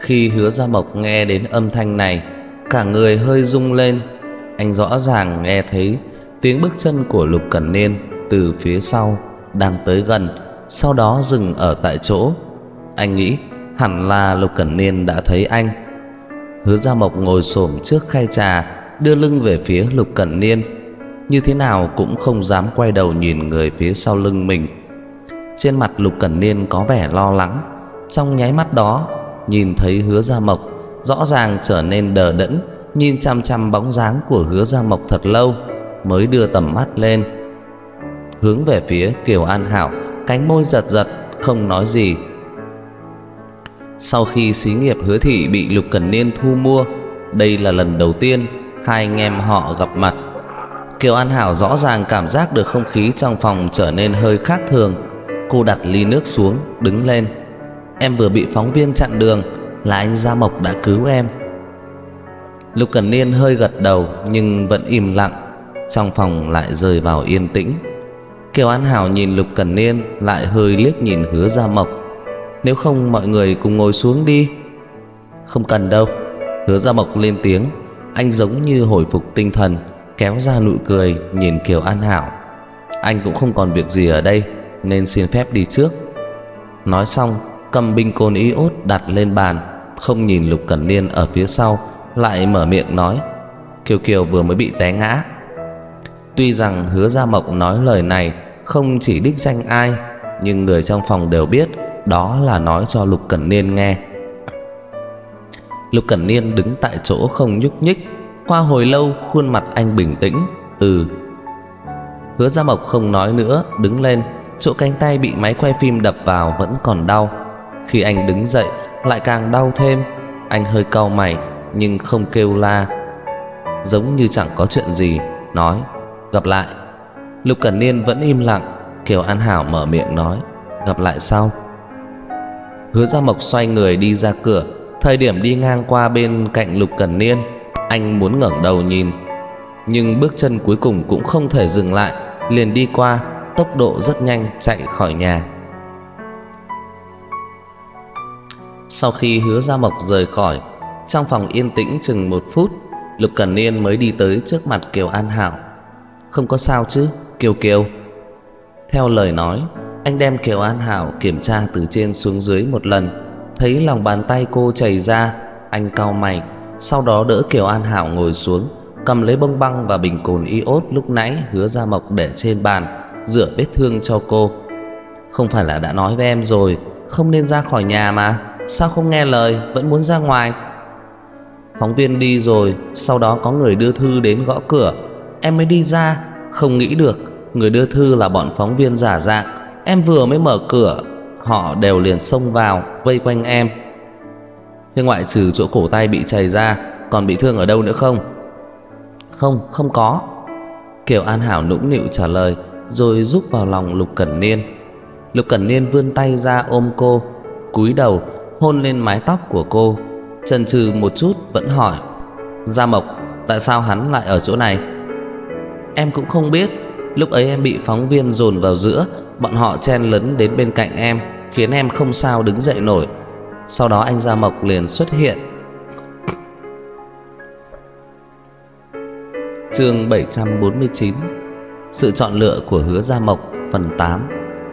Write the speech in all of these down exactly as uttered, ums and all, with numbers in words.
Khi Hứa Gia Mộc nghe đến âm thanh này, cả người hơi rung lên. Anh rõ ràng nghe thấy tiếng bước chân của Lục Cẩn Niên từ phía sau đang tới gần, sau đó dừng ở tại chỗ. Anh nghĩ hẳn là Lục Cẩn Niên đã thấy anh. Hứa Gia Mộc ngồi xổm trước khay trà, đưa lưng về phía Lục Cẩn Niên, như thế nào cũng không dám quay đầu nhìn người phía sau lưng mình. Trên mặt Lục Cẩn Niên có vẻ lo lắng. Trong nháy mắt đó, nhìn thấy Hứa Gia Mộc, rõ ràng trở nên đờ đẫn, nhìn chăm chăm bóng dáng của Hứa Gia Mộc thật lâu, mới đưa tầm mắt lên, hướng về phía Kiều An Hảo, cánh môi giật giật, không nói gì. Sau khi xí nghiệp Hứa thị bị Lục Cẩn Niên thu mua, đây là lần đầu tiên hai anh em họ gặp mặt. Kiều An Hảo rõ ràng cảm giác được không khí trong phòng trở nên hơi khác thường. Cô đặt ly nước xuống, đứng lên. Em vừa bị phóng viên chặn đường, là anh Gia Mộc đã cứu em. Lục Cẩn Niên hơi gật đầu nhưng vẫn im lặng. Trong phòng lại rơi vào yên tĩnh. Kiều An Hảo nhìn Lục Cẩn Niên, lại hơi liếc nhìn Hứa Gia Mộc. Nếu không mọi người cùng ngồi xuống đi. Không cần đâu. Hứa Gia Mộc lên tiếng. Anh giống như hồi phục tinh thần, kéo ra nụ cười nhìn Kiều An Hảo. Anh cũng không còn việc gì ở đây, nên xin phép đi trước. Nói xong, cầm bình cồn iốt đặt lên bàn, không nhìn Lục Cẩn Niên ở phía sau, lại mở miệng nói. Kiều Kiều vừa mới bị té ngã. Tuy rằng Hứa Gia Mộc nói lời này không chỉ đích danh ai, nhưng người trong phòng đều biết đó là nói cho Lục Cẩn Niên nghe. Lục Cẩn Niên đứng tại chỗ không nhúc nhích. Qua hồi lâu khuôn mặt anh bình tĩnh. Ừ. Hứa Gia Mộc không nói nữa, đứng lên. Chỗ cánh tay bị máy quay phim đập vào vẫn còn đau. Khi anh đứng dậy lại càng đau thêm. Anh hơi cau mày nhưng không kêu la, giống như chẳng có chuyện gì, nói gặp lại. Lục Cẩn Niên vẫn im lặng. Kiều An Hảo mở miệng nói gặp lại sau. Hứa Gia Mộc xoay người đi ra cửa. Thời điểm đi ngang qua bên cạnh Lục Cẩn Niên, anh muốn ngẩng đầu nhìn, nhưng bước chân cuối cùng cũng không thể dừng lại, liền đi qua, tốc độ rất nhanh chạy khỏi nhà. Sau khi Hứa Gia Mộc rời khỏi, trong phòng yên tĩnh chừng một phút, Lục Cẩn Niên mới đi tới trước mặt Kiều An Hảo. Không có sao chứ, Kiều Kiều? Theo lời nói, anh đem Kiều An Hảo kiểm tra từ trên xuống dưới một lần. Thấy lòng bàn tay cô chảy ra, anh cau mày, sau đó đỡ Kiều An Hảo ngồi xuống, cầm lấy bông băng và bình cồn iốt lúc nãy Hứa Gia Mộc để trên bàn, rửa vết thương cho cô. Không phải là đã nói với em rồi, không nên ra khỏi nhà mà, sao không nghe lời, vẫn muốn ra ngoài? Phóng viên đi rồi, sau đó có người đưa thư đến gõ cửa, em mới đi ra. Không nghĩ được người đưa thư là bọn phóng viên giả dạng. Em vừa mới mở cửa, họ đều liền xông vào vây quanh em. Thế ngoại trừ chỗ cổ tay bị chảy ra, còn bị thương ở đâu nữa không? Không, không có. Kiều An Hảo nũng nịu trả lời, rồi rúc vào lòng Lục Cẩn Niên. Lục Cẩn Niên vươn tay ra ôm cô, cúi đầu hôn lên mái tóc của cô. Chần chừ một chút vẫn hỏi, Gia Mộc, tại sao hắn lại ở chỗ này? Em cũng không biết. Lúc ấy em bị phóng viên dồn vào giữa, bọn họ chen lấn đến bên cạnh em, khiến em không sao đứng dậy nổi. Sau đó anh Gia Mộc liền xuất hiện. Chương bảy trăm bốn mươi chín. Sự chọn lựa của Hứa Gia Mộc phần tám.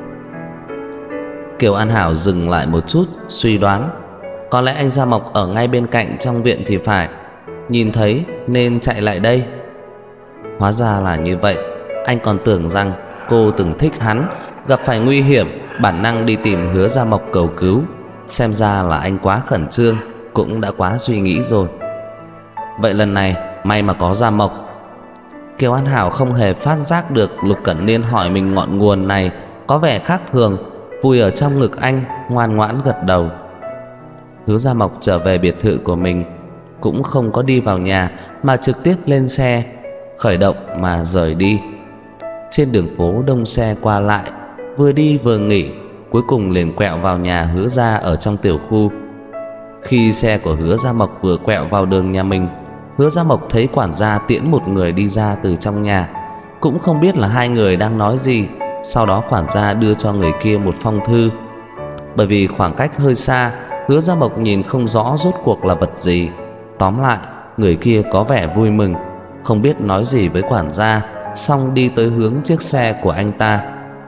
Kiều An Hảo dừng lại một chút, suy đoán có lẽ anh Gia Mộc ở ngay bên cạnh trong viện thì phải, nhìn thấy nên chạy lại đây. Hóa ra là như vậy. Anh còn tưởng rằng cô từng thích hắn, gặp phải nguy hiểm bản năng đi tìm Hứa Gia Mộc cầu cứu. Xem ra là anh quá khẩn trương, cũng đã quá suy nghĩ rồi. Vậy lần này may mà có Gia Mộc. Kiều An Hảo không hề phát giác được Lục Cẩn Niên hỏi mình ngọn nguồn này có vẻ khác thường, vùi ở trong ngực anh, ngoan ngoãn gật đầu. Hứa Gia Mộc trở về biệt thự của mình, cũng không có đi vào nhà mà trực tiếp lên xe, khởi động mà rời đi. Trên đường phố đông xe qua lại, vừa đi vừa nghỉ, cuối cùng liền quẹo vào nhà Hứa Gia ở trong tiểu khu. Khi xe của Hứa Gia Mộc vừa quẹo vào đường nhà mình, Hứa Gia Mộc thấy quản gia tiễn một người đi ra từ trong nhà, cũng không biết là hai người đang nói gì. Sau đó quản gia đưa cho người kia một phong thư. Bởi vì khoảng cách hơi xa, Hứa Gia Mộc nhìn không rõ rốt cuộc là vật gì. Tóm lại, người kia có vẻ vui mừng, không biết nói gì với quản gia, xong đi tới hướng chiếc xe của anh ta.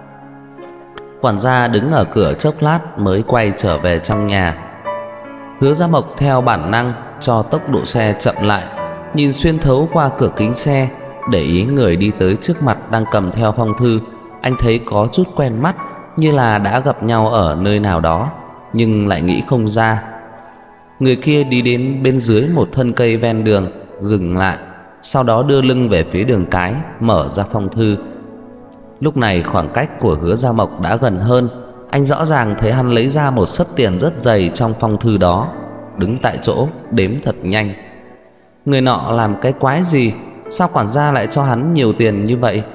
Quản gia đứng ở cửa chốc lát mới quay trở về trong nhà. Hứa Gia Mộc theo bản năng cho tốc độ xe chậm lại, nhìn xuyên thấu qua cửa kính xe, để ý người đi tới trước mặt đang cầm theo phong thư. Anh thấy có chút quen mắt, như là đã gặp nhau ở nơi nào đó, nhưng lại nghĩ không ra. Người kia đi đến bên dưới một thân cây ven đường, dừng lại, sau đó đưa lưng về phía đường cái, mở ra phong thư. Lúc này khoảng cách của Hứa Gia Mộc đã gần hơn. Anh rõ ràng thấy hắn lấy ra một xấp tiền rất dày trong phong thư đó, đứng tại chỗ đếm thật nhanh. Người nọ làm cái quái gì? Sao quản gia lại cho hắn nhiều tiền như vậy?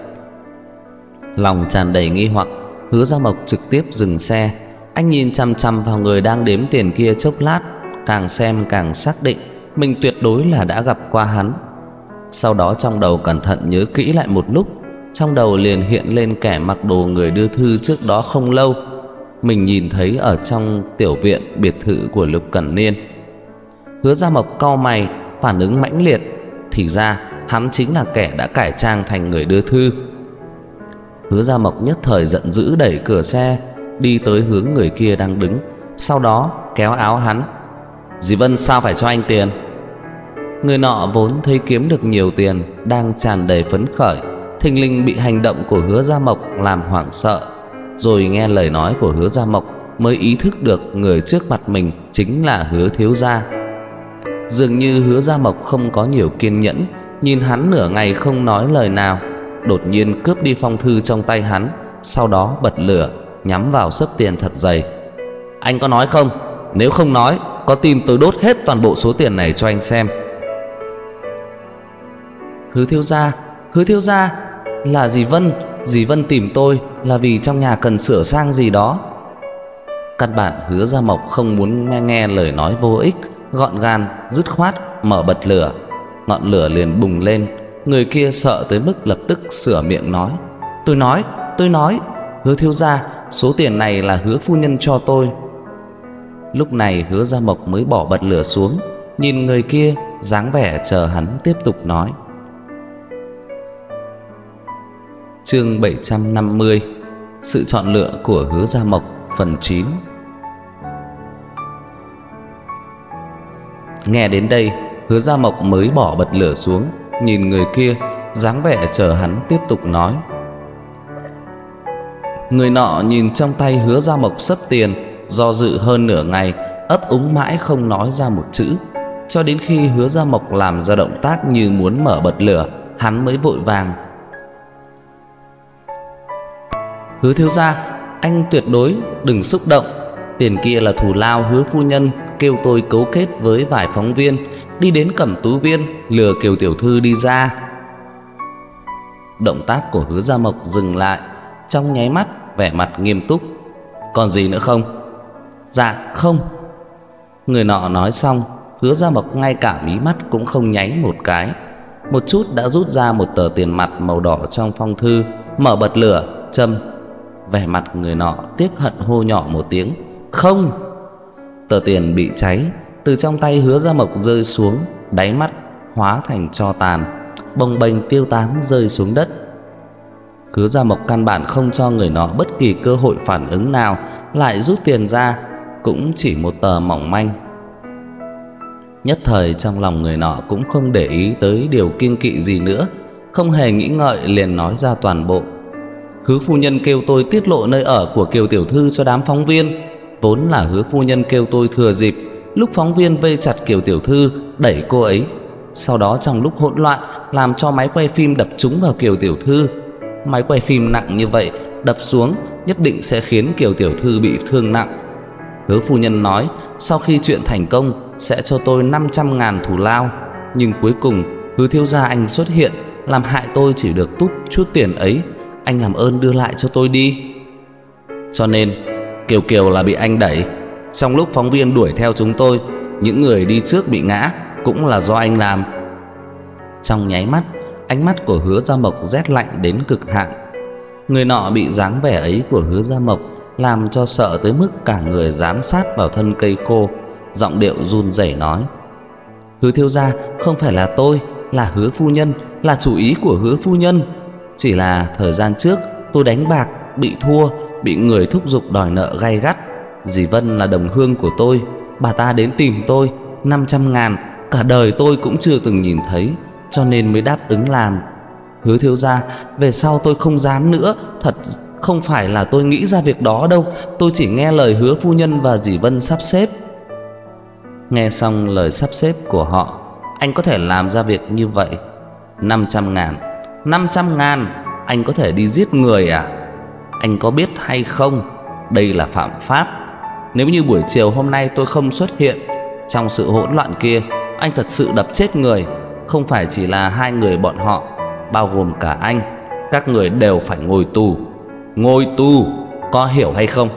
Lòng tràn đầy nghi hoặc, Hứa Gia Mộc trực tiếp dừng xe. Anh nhìn chằm chằm vào người đang đếm tiền kia chốc lát, càng xem càng xác định mình tuyệt đối là đã gặp qua hắn. Sau đó trong đầu cẩn thận nhớ kỹ lại một lúc, trong đầu liền hiện lên kẻ mặc đồ người đưa thư trước đó không lâu mình nhìn thấy ở trong tiểu viện biệt thự của Lục Cẩn Niên. Hứa Gia Mộc cau mày, phản ứng mãnh liệt. Thì ra hắn chính là kẻ đã cải trang thành người đưa thư. Hứa Gia Mộc nhất thời giận dữ đẩy cửa xe, đi tới hướng người kia đang đứng, sau đó kéo áo hắn. Dì Vân sao phải cho anh tiền? Người nọ vốn thấy kiếm được nhiều tiền, đang tràn đầy phấn khởi, thình lình bị hành động của Hứa Gia Mộc làm hoảng sợ, rồi nghe lời nói của Hứa Gia Mộc mới ý thức được người trước mặt mình chính là Hứa thiếu gia. Dường như Hứa Gia Mộc không có nhiều kiên nhẫn, nhìn hắn nửa ngày không nói lời nào, đột nhiên cướp đi phong thư trong tay hắn, sau đó bật lửa nhắm vào xấp tiền thật dày. Anh có nói không? Nếu không nói, có tin tôi đốt hết toàn bộ số tiền này cho anh xem. Hứa thiếu gia, Hứa thiếu gia, là dì Vân. Dì Vân tìm tôi là vì trong nhà cần sửa sang gì đó. Căn bản Hứa Gia Mộc không muốn nghe, nghe lời nói vô ích, gọn gàng dứt khoát mở bật lửa. Ngọn lửa liền bùng lên. Người kia sợ tới mức lập tức sửa miệng nói: Tôi nói, tôi nói Hứa thiếu gia, số tiền này là Hứa phu nhân cho tôi. Lúc này Hứa Gia Mộc mới bỏ bật lửa xuống, nhìn người kia, dáng vẻ chờ hắn tiếp tục nói. Chương bảy trăm năm mươi. Sự chọn lựa của Hứa Gia Mộc, phần chín. Nghe đến đây, Hứa Gia Mộc mới bỏ bật lửa xuống, nhìn người kia, dáng vẻ chờ hắn tiếp tục nói. Người nọ nhìn trong tay Hứa Gia Mộc xấp tiền, do dự hơn nửa ngày, ấp úng mãi không nói ra một chữ, cho đến khi Hứa Gia Mộc làm ra động tác như muốn mở bật lửa, hắn mới vội vàng: Hứa thiếu gia, anh tuyệt đối đừng xúc động. Tiền kia là thù lao Hứa phu nhân kêu tôi cấu kết với vài phóng viên, đi đến Cẩm Tú Viên lừa Kiều tiểu thư đi ra. Động tác của Hứa Gia Mộc dừng lại, trong nháy mắt vẻ mặt nghiêm túc. Còn gì nữa không? Dạ không. Người nọ nói xong, Hứa Gia Mộc ngay cả mí mắt cũng không nháy một cái, một chút đã rút ra một tờ tiền mặt màu đỏ trong phong thư, mở bật lửa châm. Vẻ mặt người nọ tiếc hận hô nhỏ một tiếng: Không. Tờ tiền bị cháy từ trong tay Hứa Gia Mộc rơi xuống, đáy mắt hóa thành tro tàn, bồng bềnh tiêu tán rơi xuống đất. Hứa Gia Mộc căn bản không cho người nọ bất kỳ cơ hội phản ứng nào, lại rút tiền ra, cũng chỉ một tờ mỏng manh. Nhất thời trong lòng người nọ cũng không để ý tới điều kiêng kỵ gì nữa, không hề nghĩ ngợi liền nói ra toàn bộ. Hứa phu nhân kêu tôi tiết lộ nơi ở của Kiều tiểu thư cho đám phóng viên. Vốn là Hứa phu nhân kêu tôi thừa dịp lúc phóng viên vây chặt Kiều tiểu thư đẩy cô ấy, sau đó trong lúc hỗn loạn làm cho máy quay phim đập trúng vào Kiều tiểu thư. Máy quay phim nặng như vậy, đập xuống nhất định sẽ khiến Kiều tiểu thư bị thương nặng. Hứa phu nhân nói sau khi chuyện thành công sẽ cho tôi năm trăm ngàn thù lao, nhưng cuối cùng Hứa thiếu gia anh xuất hiện, làm hại tôi chỉ được túp chút tiền ấy. Anh làm ơn đưa lại cho tôi đi. Cho nên Kiều Kiều là bị anh đẩy. Trong lúc phóng viên đuổi theo chúng tôi, những người đi trước bị ngã cũng là do anh làm. Trong nháy mắt, ánh mắt của Hứa Gia Mộc rét lạnh đến cực hạn. Người nọ bị dáng vẻ ấy của Hứa Gia Mộc làm cho sợ tới mức cả người dán sát vào thân cây khô, giọng điệu run rẩy nói: Hứa thiếu gia, không phải là tôi, là Hứa phu nhân, là chủ ý của Hứa phu nhân. Chỉ là thời gian trước tôi đánh bạc bị thua, bị người thúc giục đòi nợ gay gắt. Dì Vân là đồng hương của tôi, bà ta đến tìm tôi năm trăm ngàn, cả đời tôi cũng chưa từng nhìn thấy, cho nên mới đáp ứng làm. Hứa thiếu gia, về sau tôi không dám nữa, thật không phải là tôi nghĩ ra việc đó đâu, tôi chỉ nghe lời Hứa phu nhân và dì Vân sắp xếp. Nghe xong lời sắp xếp của họ, anh có thể làm ra việc như vậy? Năm trăm ngàn, năm trăm ngàn, anh có thể đi giết người à? Anh có biết hay không, đây là phạm pháp. Nếu như buổi chiều hôm nay tôi không xuất hiện, trong sự hỗn loạn kia, anh thật sự đập chết người. Không phải chỉ là hai người bọn họ, bao gồm cả anh, các người đều phải ngồi tù. Ngồi tù, có hiểu hay không?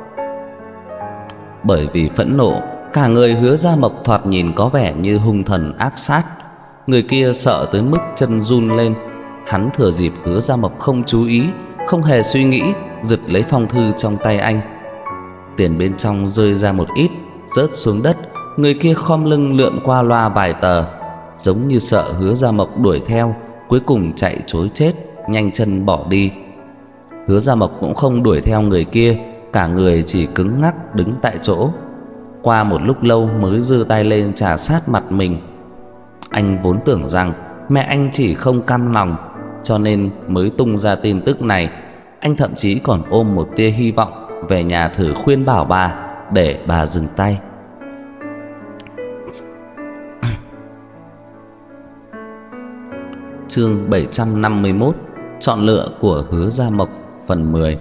Bởi vì phẫn nộ, cả người Hứa Gia Mộc thoạt nhìn có vẻ như hung thần ác sát. Người kia sợ tới mức chân run lên. Hắn thừa dịp Hứa Gia Mộc không chú ý, không hề suy nghĩ, giật lấy phong thư trong tay anh. Tiền bên trong rơi ra một ít, rớt xuống đất. Người kia khom lưng lượm qua loa vài tờ, giống như sợ Hứa Gia Mộc đuổi theo, cuối cùng chạy trối chết, nhanh chân bỏ đi. Hứa Gia Mộc cũng không đuổi theo người kia, cả người chỉ cứng ngắc đứng tại chỗ. Qua một lúc lâu mới giơ tay lên chà sát mặt mình. Anh vốn tưởng rằng mẹ anh chỉ không cam lòng, cho nên mới tung ra tin tức này. Anh thậm chí còn ôm một tia hy vọng về nhà thử khuyên bảo bà để bà dừng tay. Chương bảy trăm năm mươi mốt, chọn lựa của Hứa Gia Mộc, phần mười.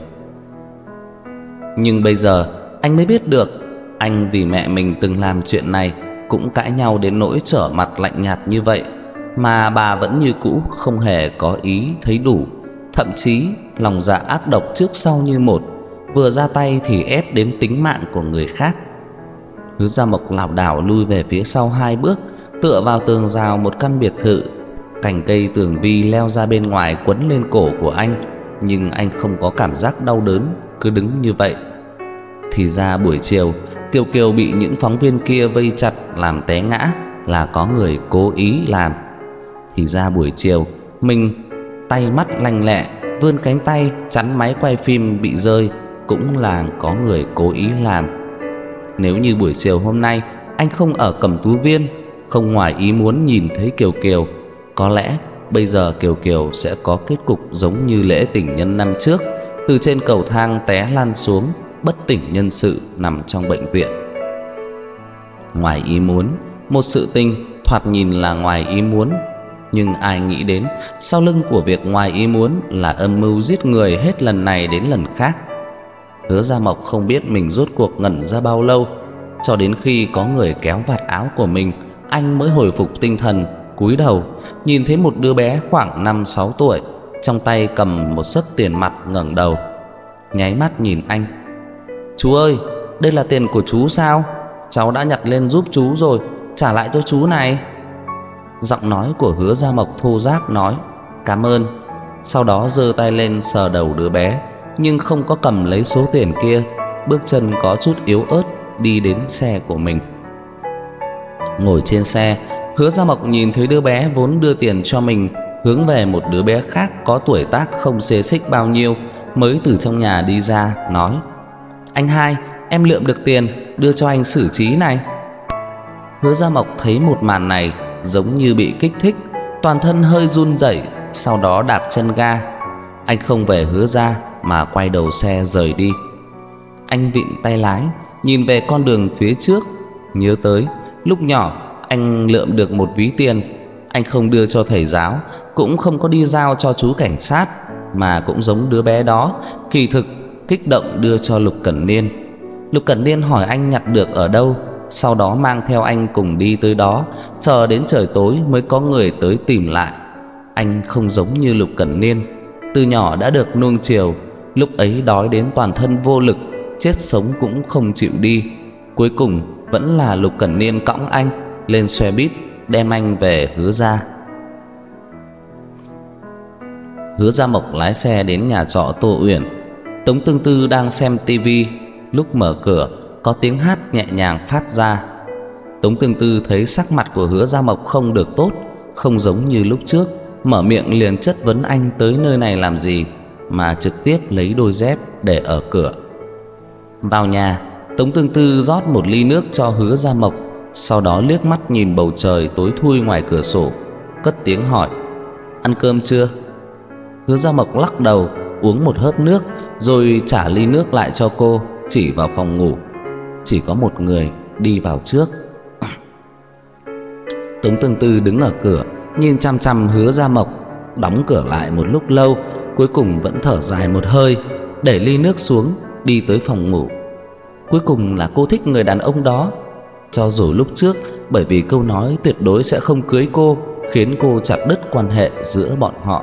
Nhưng bây giờ anh mới biết được, anh vì mẹ mình từng làm chuyện này, cũng cãi nhau đến nỗi trở mặt lạnh nhạt như vậy, mà bà vẫn như cũ không hề có ý thấy đủ. Thậm chí lòng dạ ác độc trước sau như một, vừa ra tay thì ép đến tính mạng của người khác. Hứa Gia Mộc lảo đảo lui về phía sau hai bước, tựa vào tường rào một căn biệt thự. Cành cây tường vi leo ra bên ngoài quấn lên cổ của anh, nhưng anh không có cảm giác đau đớn, cứ đứng như vậy. Thì ra buổi chiều Kiều Kiều bị những phóng viên kia vây chặt làm té ngã là có người cố ý làm. Thì ra buổi chiều mình tay mắt lanh lẹ vươn cánh tay chắn máy quay phim bị rơi cũng là có người cố ý làm. Nếu như buổi chiều hôm nay anh không ở Cẩm Tú Viên, không ngoài ý muốn nhìn thấy Kiều Kiều, có lẽ bây giờ Kiều Kiều sẽ có kết cục giống như lễ tình nhân năm trước, từ trên cầu thang té lăn xuống, bất tỉnh nhân sự nằm trong bệnh viện. Ngoài ý muốn, một sự tình thoạt nhìn là ngoài ý muốn, nhưng ai nghĩ đến sau lưng của việc ngoài ý muốn là âm mưu giết người hết lần này đến lần khác. Hứa Gia Mộc không biết mình rốt cuộc ngẩn ra bao lâu, cho đến khi có người kéo vạt áo của mình, anh mới hồi phục tinh thần, cúi đầu nhìn thấy một đứa bé khoảng năm sáu tuổi, trong tay cầm một xấp tiền mặt, ngẩng đầu nháy mắt nhìn anh. Chú ơi, đây là tiền của chú sao? Cháu đã nhặt lên giúp chú rồi, trả lại cho chú này. Giọng nói của Hứa Gia Mộc thô ráp nói cảm ơn, sau đó giơ tay lên sờ đầu đứa bé, nhưng không có cầm lấy số tiền kia, bước chân có chút yếu ớt đi đến xe của mình. Ngồi trên xe, Hứa Gia Mộc nhìn thấy đứa bé vốn đưa tiền cho mình hướng về một đứa bé khác có tuổi tác không xê xích bao nhiêu, mới từ trong nhà đi ra, nói: Anh hai, em lượm được tiền, đưa cho anh xử trí này. Hứa Gia Mộc thấy một màn này giống như bị kích thích, toàn thân hơi run rẩy, sau đó đạp chân ga. Anh không về Hứa gia mà quay đầu xe rời đi. Anh vịn tay lái, nhìn về con đường phía trước, nhớ tới lúc nhỏ anh lượm được một ví tiền. Anh không đưa cho thầy giáo, cũng không có đi giao cho chú cảnh sát, mà cũng giống đứa bé đó, kỳ thực kích động đưa cho Lục Cẩn Niên. Lục Cẩn Niên hỏi anh nhặt được ở đâu, sau đó mang theo anh cùng đi tới đó, chờ đến trời tối mới có người tới tìm lại. Anh không giống như Lục Cẩn Niên, từ nhỏ đã được nuông chiều, lúc ấy đói đến toàn thân vô lực, chết sống cũng không chịu đi. Cuối cùng vẫn là Lục Cẩn Niên cõng anh lên xe buýt đem anh về Hứa gia. Hứa Gia Mộc lái xe đến nhà trọ Tô Uyển. Tống Tương Tư đang xem tivi, lúc mở cửa có tiếng hát nhẹ nhàng phát ra, Tống Tương Tư thấy sắc mặt của Hứa Gia Mộc không được tốt, không giống như lúc trước, mở miệng liền chất vấn anh tới nơi này làm gì, mà trực tiếp lấy đôi dép để ở cửa. Vào nhà, Tống Tương Tư rót một ly nước cho Hứa Gia Mộc, sau đó liếc mắt nhìn bầu trời tối thui ngoài cửa sổ, cất tiếng hỏi: "Ăn cơm chưa?" Hứa Gia Mộc lắc đầu, uống một hớp nước rồi trả ly nước lại cho cô, chỉ vào phòng ngủ. Chỉ có một người đi vào trước. Tống Tương Tư đứng ở cửa nhìn chăm chăm Hứa Gia Mộc, đóng cửa lại một lúc lâu, cuối cùng vẫn thở dài một hơi, để ly nước xuống, đi tới phòng ngủ. Cuối cùng là cô thích người đàn ông đó. Cho dù lúc trước bởi vì câu nói tuyệt đối sẽ không cưới cô khiến cô chặt đứt quan hệ giữa bọn họ.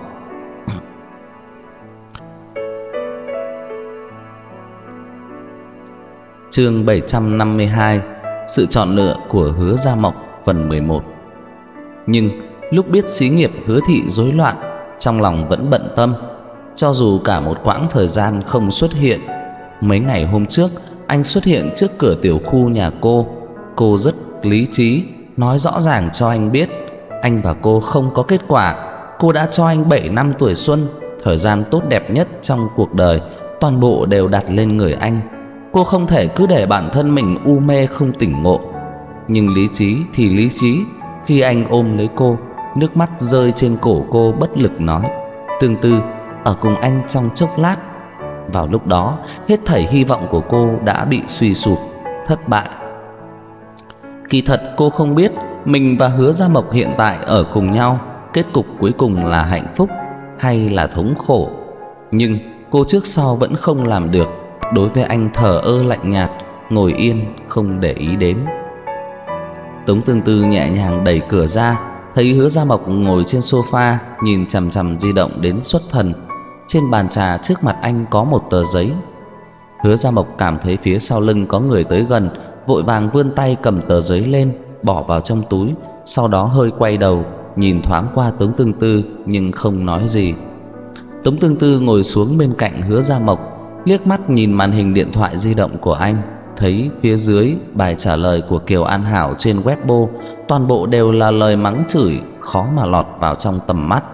Chương bảy trăm năm mươi hai: Sự chọn lựa của Hứa Gia Mộc, phần mười một. Nhưng lúc biết xí nghiệp Hứa thị rối loạn, trong lòng vẫn bận tâm. Cho dù cả một quãng thời gian không xuất hiện, mấy ngày hôm trước anh xuất hiện trước cửa tiểu khu nhà cô. Cô rất lý trí, nói rõ ràng cho anh biết anh và cô không có kết quả. Cô đã cho anh bảy năm tuổi xuân, thời gian tốt đẹp nhất trong cuộc đời, toàn bộ đều đặt lên người anh. Cô không thể cứ để bản thân mình u mê không tỉnh ngộ. Nhưng lý trí thì lý trí, khi anh ôm lấy cô, nước mắt rơi trên cổ cô, bất lực nói: "Tương Tư, ở cùng anh trong chốc lát." Vào lúc đó, hết thảy hy vọng của cô đã bị suy sụp, thất bại. Kỳ thật cô không biết mình và Hứa Gia Mộc hiện tại ở cùng nhau, kết cục cuối cùng là hạnh phúc hay là thống khổ. Nhưng cô trước sau vẫn không làm được, đối với anh thờ ơ lạnh nhạt, ngồi yên không để ý đến. Tống Tương Tư nhẹ nhàng đẩy cửa ra, thấy Hứa Gia Mộc ngồi trên sofa, nhìn chằm chằm di động đến xuất thần. Trên bàn trà trước mặt anh có một tờ giấy. Hứa Gia Mộc cảm thấy phía sau lưng có người tới gần, vội vàng vươn tay cầm tờ giấy lên, bỏ vào trong túi, sau đó hơi quay đầu, nhìn thoáng qua Tống Tương Tư nhưng không nói gì. Tống Tương Tư ngồi xuống bên cạnh Hứa Gia Mộc, liếc mắt nhìn màn hình điện thoại di động của anh, thấy phía dưới bài trả lời của Kiều An Hảo trên Weibo, toàn bộ đều là lời mắng chửi, khó mà lọt vào trong tầm mắt.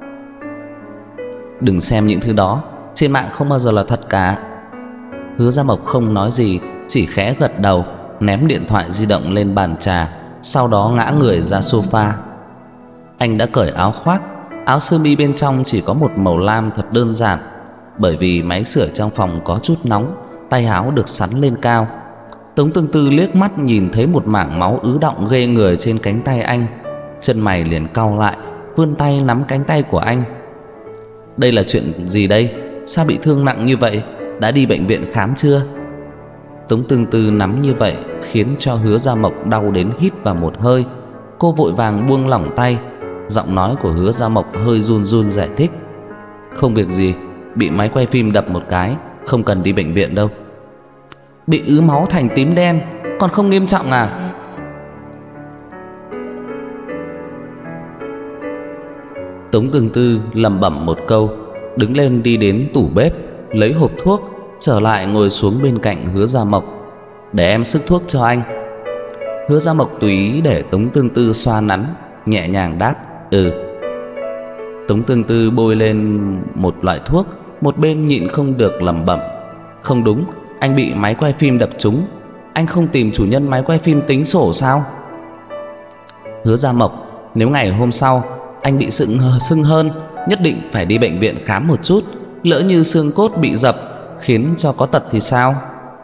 "Đừng xem những thứ đó, trên mạng không bao giờ là thật cả." Hứa Gia Mộc không nói gì, chỉ khẽ gật đầu, ném điện thoại di động lên bàn trà, sau đó ngã người ra sofa. Anh đã cởi áo khoác, áo sơ mi bên trong chỉ có một màu lam thật đơn giản. Bởi vì máy sưởi trong phòng có chút nóng, tay áo được sắn lên cao. Tống Tương Tư liếc mắt nhìn thấy một mảng máu ứ đọng ghê người trên cánh tay anh, chân mày liền cau lại, vươn tay nắm cánh tay của anh. "Đây là chuyện gì đây? Sao bị thương nặng như vậy? Đã đi bệnh viện khám chưa?" Tống Tương Tư nắm như vậy khiến cho Hứa Gia Mộc đau đến hít vào một hơi. Cô vội vàng buông lỏng tay. Giọng nói của Hứa Gia Mộc hơi run run giải thích: "Không việc gì, bị máy quay phim đập một cái, không cần đi bệnh viện đâu." "Bị ứ máu thành tím đen, còn không nghiêm trọng à?" Tống Tương Tư lẩm bẩm một câu, đứng lên đi đến tủ bếp, lấy hộp thuốc, trở lại ngồi xuống bên cạnh Hứa Gia Mộc. "Để em sức thuốc cho anh." Hứa Gia Mộc tùy ý để Tống Tương Tư xoa nắn, nhẹ nhàng đáp: "Ừ." Tống Tương Tư bôi lên một loại thuốc, một bên nhịn không được lẩm bẩm: "Không đúng, anh bị máy quay phim đập trúng, anh không tìm chủ nhân máy quay phim tính sổ sao?" "Hứa Gia Mộc, nếu ngày hôm sau anh bị sưng sưng hơn, nhất định phải đi bệnh viện khám một chút, lỡ như xương cốt bị dập khiến cho có tật thì sao?"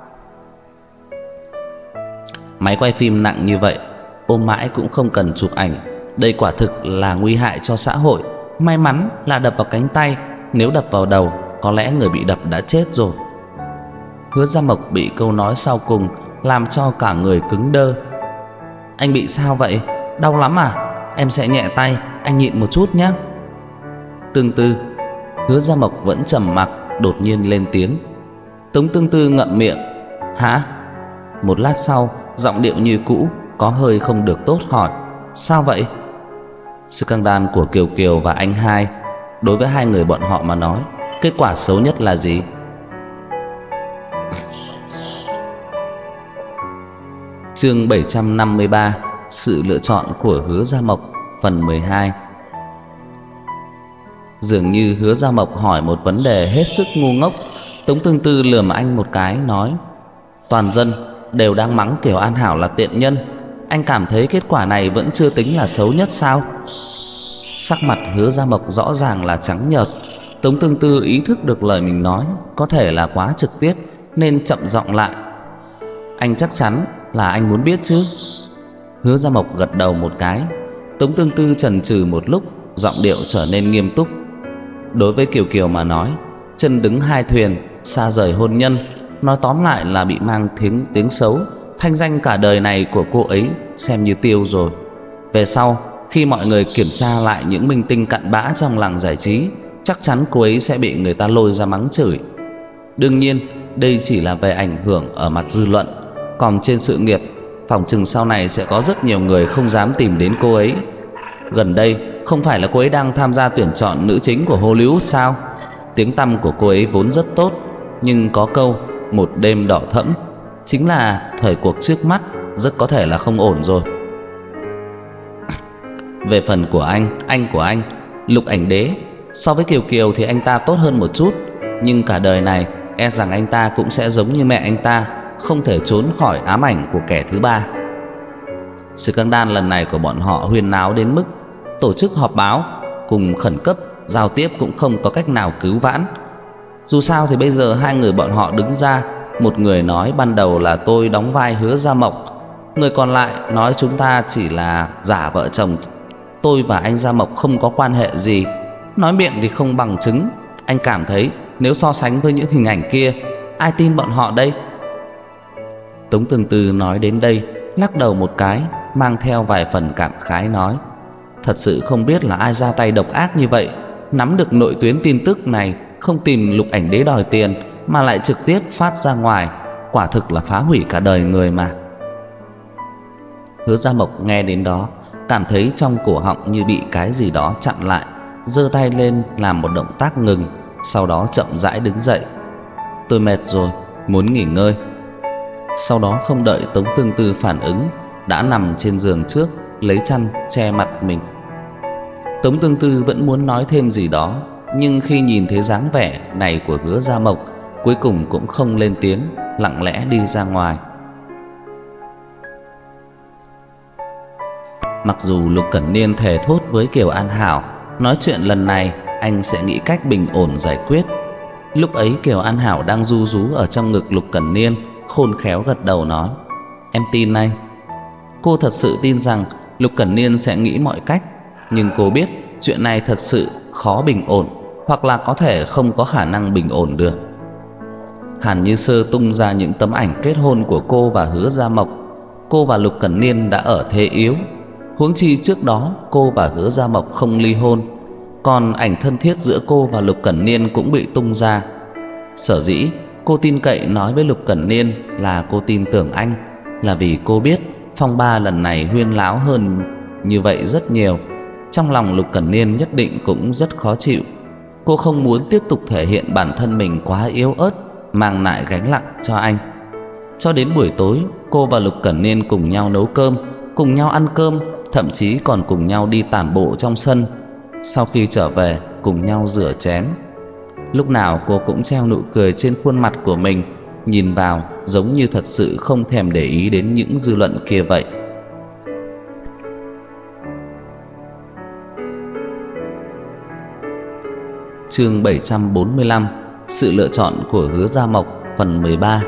"Máy quay phim nặng như vậy, ôm mãi cũng không cần chụp ảnh, đây quả thực là nguy hại cho xã hội. May mắn là đập vào cánh tay, nếu đập vào đầu, có lẽ người bị đập đã chết rồi." Hứa Gia Mộc bị câu nói sau cùng làm cho cả người cứng đơ. "Anh bị sao vậy? Đau lắm à? Em sẽ nhẹ tay, anh nhịn một chút nhé." "Tương Tư." Hứa Gia Mộc vẫn trầm mặc, đột nhiên lên tiếng. Tống Tương Tư ngậm miệng. "Hả?" Một lát sau, giọng điệu như cũ, có hơi không được tốt hỏi: "Sao vậy?" Scandal của Kiều Kiều và anh hai, đối với hai người bọn họ mà nói, kết quả xấu nhất là gì? Chương bảy trăm năm mươi ba. Sự lựa chọn của Hứa Gia Mộc, phần mười hai. Dường như Hứa Gia Mộc hỏi một vấn đề hết sức ngu ngốc. Tống Tương Tư lườm anh một cái nói: toàn dân đều đang mắng Kiều An Hảo là tiện nhân, anh cảm thấy kết quả này vẫn chưa tính là xấu nhất sao? Sắc mặt Hứa Gia Mộc rõ ràng là trắng nhợt. Tống Tương Tư ý thức được lời mình nói có thể là quá trực tiếp nên chậm giọng lại: anh chắc chắn là anh muốn biết chứ? Hứa Gia Mộc gật đầu một cái. Tống Tương Tư chần chừ một lúc, giọng điệu trở nên nghiêm túc. Đối với Kiều Kiều mà nói, chân đứng hai thuyền, xa rời hôn nhân, nói tóm lại là bị mang tiếng tiếng xấu. Thanh danh cả đời này của cô ấy xem như tiêu rồi. Về sau, khi mọi người kiểm tra lại những minh tinh cặn bã trong làng giải trí, chắc chắn cô ấy sẽ bị người ta lôi ra mắng chửi. Đương nhiên, đây chỉ là về ảnh hưởng ở mặt dư luận, còn trên sự nghiệp, phỏng chừng sau này sẽ có rất nhiều người không dám tìm đến cô ấy. Gần đây, không phải là cô ấy đang tham gia tuyển chọn nữ chính của Hollywood sao? Tiếng tăm của cô ấy vốn rất tốt, nhưng có câu một đêm đỏ thẫm, chính là thời cuộc trước mắt rất có thể là không ổn rồi. Về phần của anh, anh của anh, Lục Ảnh Đế, so với Kiều Kiều thì anh ta tốt hơn một chút, nhưng cả đời này e rằng anh ta cũng sẽ giống như mẹ anh ta, không thể trốn khỏi ám ảnh của kẻ thứ ba. Scandal lần này của bọn họ huyên náo đến mức tổ chức họp báo cùng khẩn cấp, giao tiếp cũng không có cách nào cứu vãn. Dù sao thì bây giờ hai người bọn họ đứng ra, một người nói ban đầu là tôi đóng vai Hứa Gia Mộc, người còn lại nói chúng ta chỉ là giả vợ chồng, tôi và anh Gia Mộc không có quan hệ gì. Nói miệng thì không bằng chứng. Anh cảm thấy nếu so sánh với những hình ảnh kia, ai tin bọn họ đây? Tống Tương Tư nói đến đây, lắc đầu một cái, mang theo vài phần cảm khái nói: thật sự không biết là ai ra tay độc ác như vậy, nắm được nội tuyến tin tức này, không tìm Lục Ảnh Đế đòi tiền mà lại trực tiếp phát ra ngoài, quả thực là phá hủy cả đời người mà. Hứa Gia Mộc nghe đến đó, cảm thấy trong cổ họng như bị cái gì đó chặn lại, giơ tay lên làm một động tác ngừng, sau đó chậm rãi đứng dậy. Tôi mệt rồi, muốn nghỉ ngơi. Sau đó không đợi Tống Tương Tư phản ứng, đã nằm trên giường trước, lấy chăn che mặt mình. Tống Tương Tư vẫn muốn nói thêm gì đó, nhưng khi nhìn thấy dáng vẻ này của Hứa Gia Mộc, cuối cùng cũng không lên tiếng, lặng lẽ đi ra ngoài. Mặc dù Lục Cẩn Niên thề thốt với Kiều An Hảo, nói chuyện lần này anh sẽ nghĩ cách bình ổn giải quyết. Lúc ấy Kiều An Hảo đang ru rú ở trong ngực Lục Cẩn Niên, khôn khéo gật đầu nói: em tin anh. Cô thật sự tin rằng Lục Cẩn Niên sẽ nghĩ mọi cách, nhưng cô biết chuyện này thật sự khó bình ổn, hoặc là có thể không có khả năng bình ổn được. Hàn Như Sơ tung ra những tấm ảnh kết hôn của cô và Hứa Gia Mộc. Cô và Lục Cẩn Niên đã ở thế yếu, huống chi trước đó cô và Hứa Gia Mộc không ly hôn. Còn ảnh thân thiết giữa cô và Lục Cẩn Niên cũng bị tung ra. Sở dĩ cô tin cậy nói với Lục Cẩn Niên là cô tin tưởng anh, là vì cô biết phong ba lần này huyên láo hơn như vậy rất nhiều. Trong lòng Lục Cẩn Niên nhất định cũng rất khó chịu. Cô không muốn tiếp tục thể hiện bản thân mình quá yếu ớt, mang lại gánh nặng cho anh. Cho đến buổi tối, cô và Lục Cẩn Niên cùng nhau nấu cơm, cùng nhau ăn cơm, thậm chí còn cùng nhau đi tản bộ trong sân. Sau khi trở về, cùng nhau rửa chén. Lúc nào cô cũng treo nụ cười trên khuôn mặt của mình, nhìn vào giống như thật sự không thèm để ý đến những dư luận kia vậy. Chương bảy trăm bốn mươi lăm. Sự lựa chọn của Hứa Gia Mộc, phần mười ba.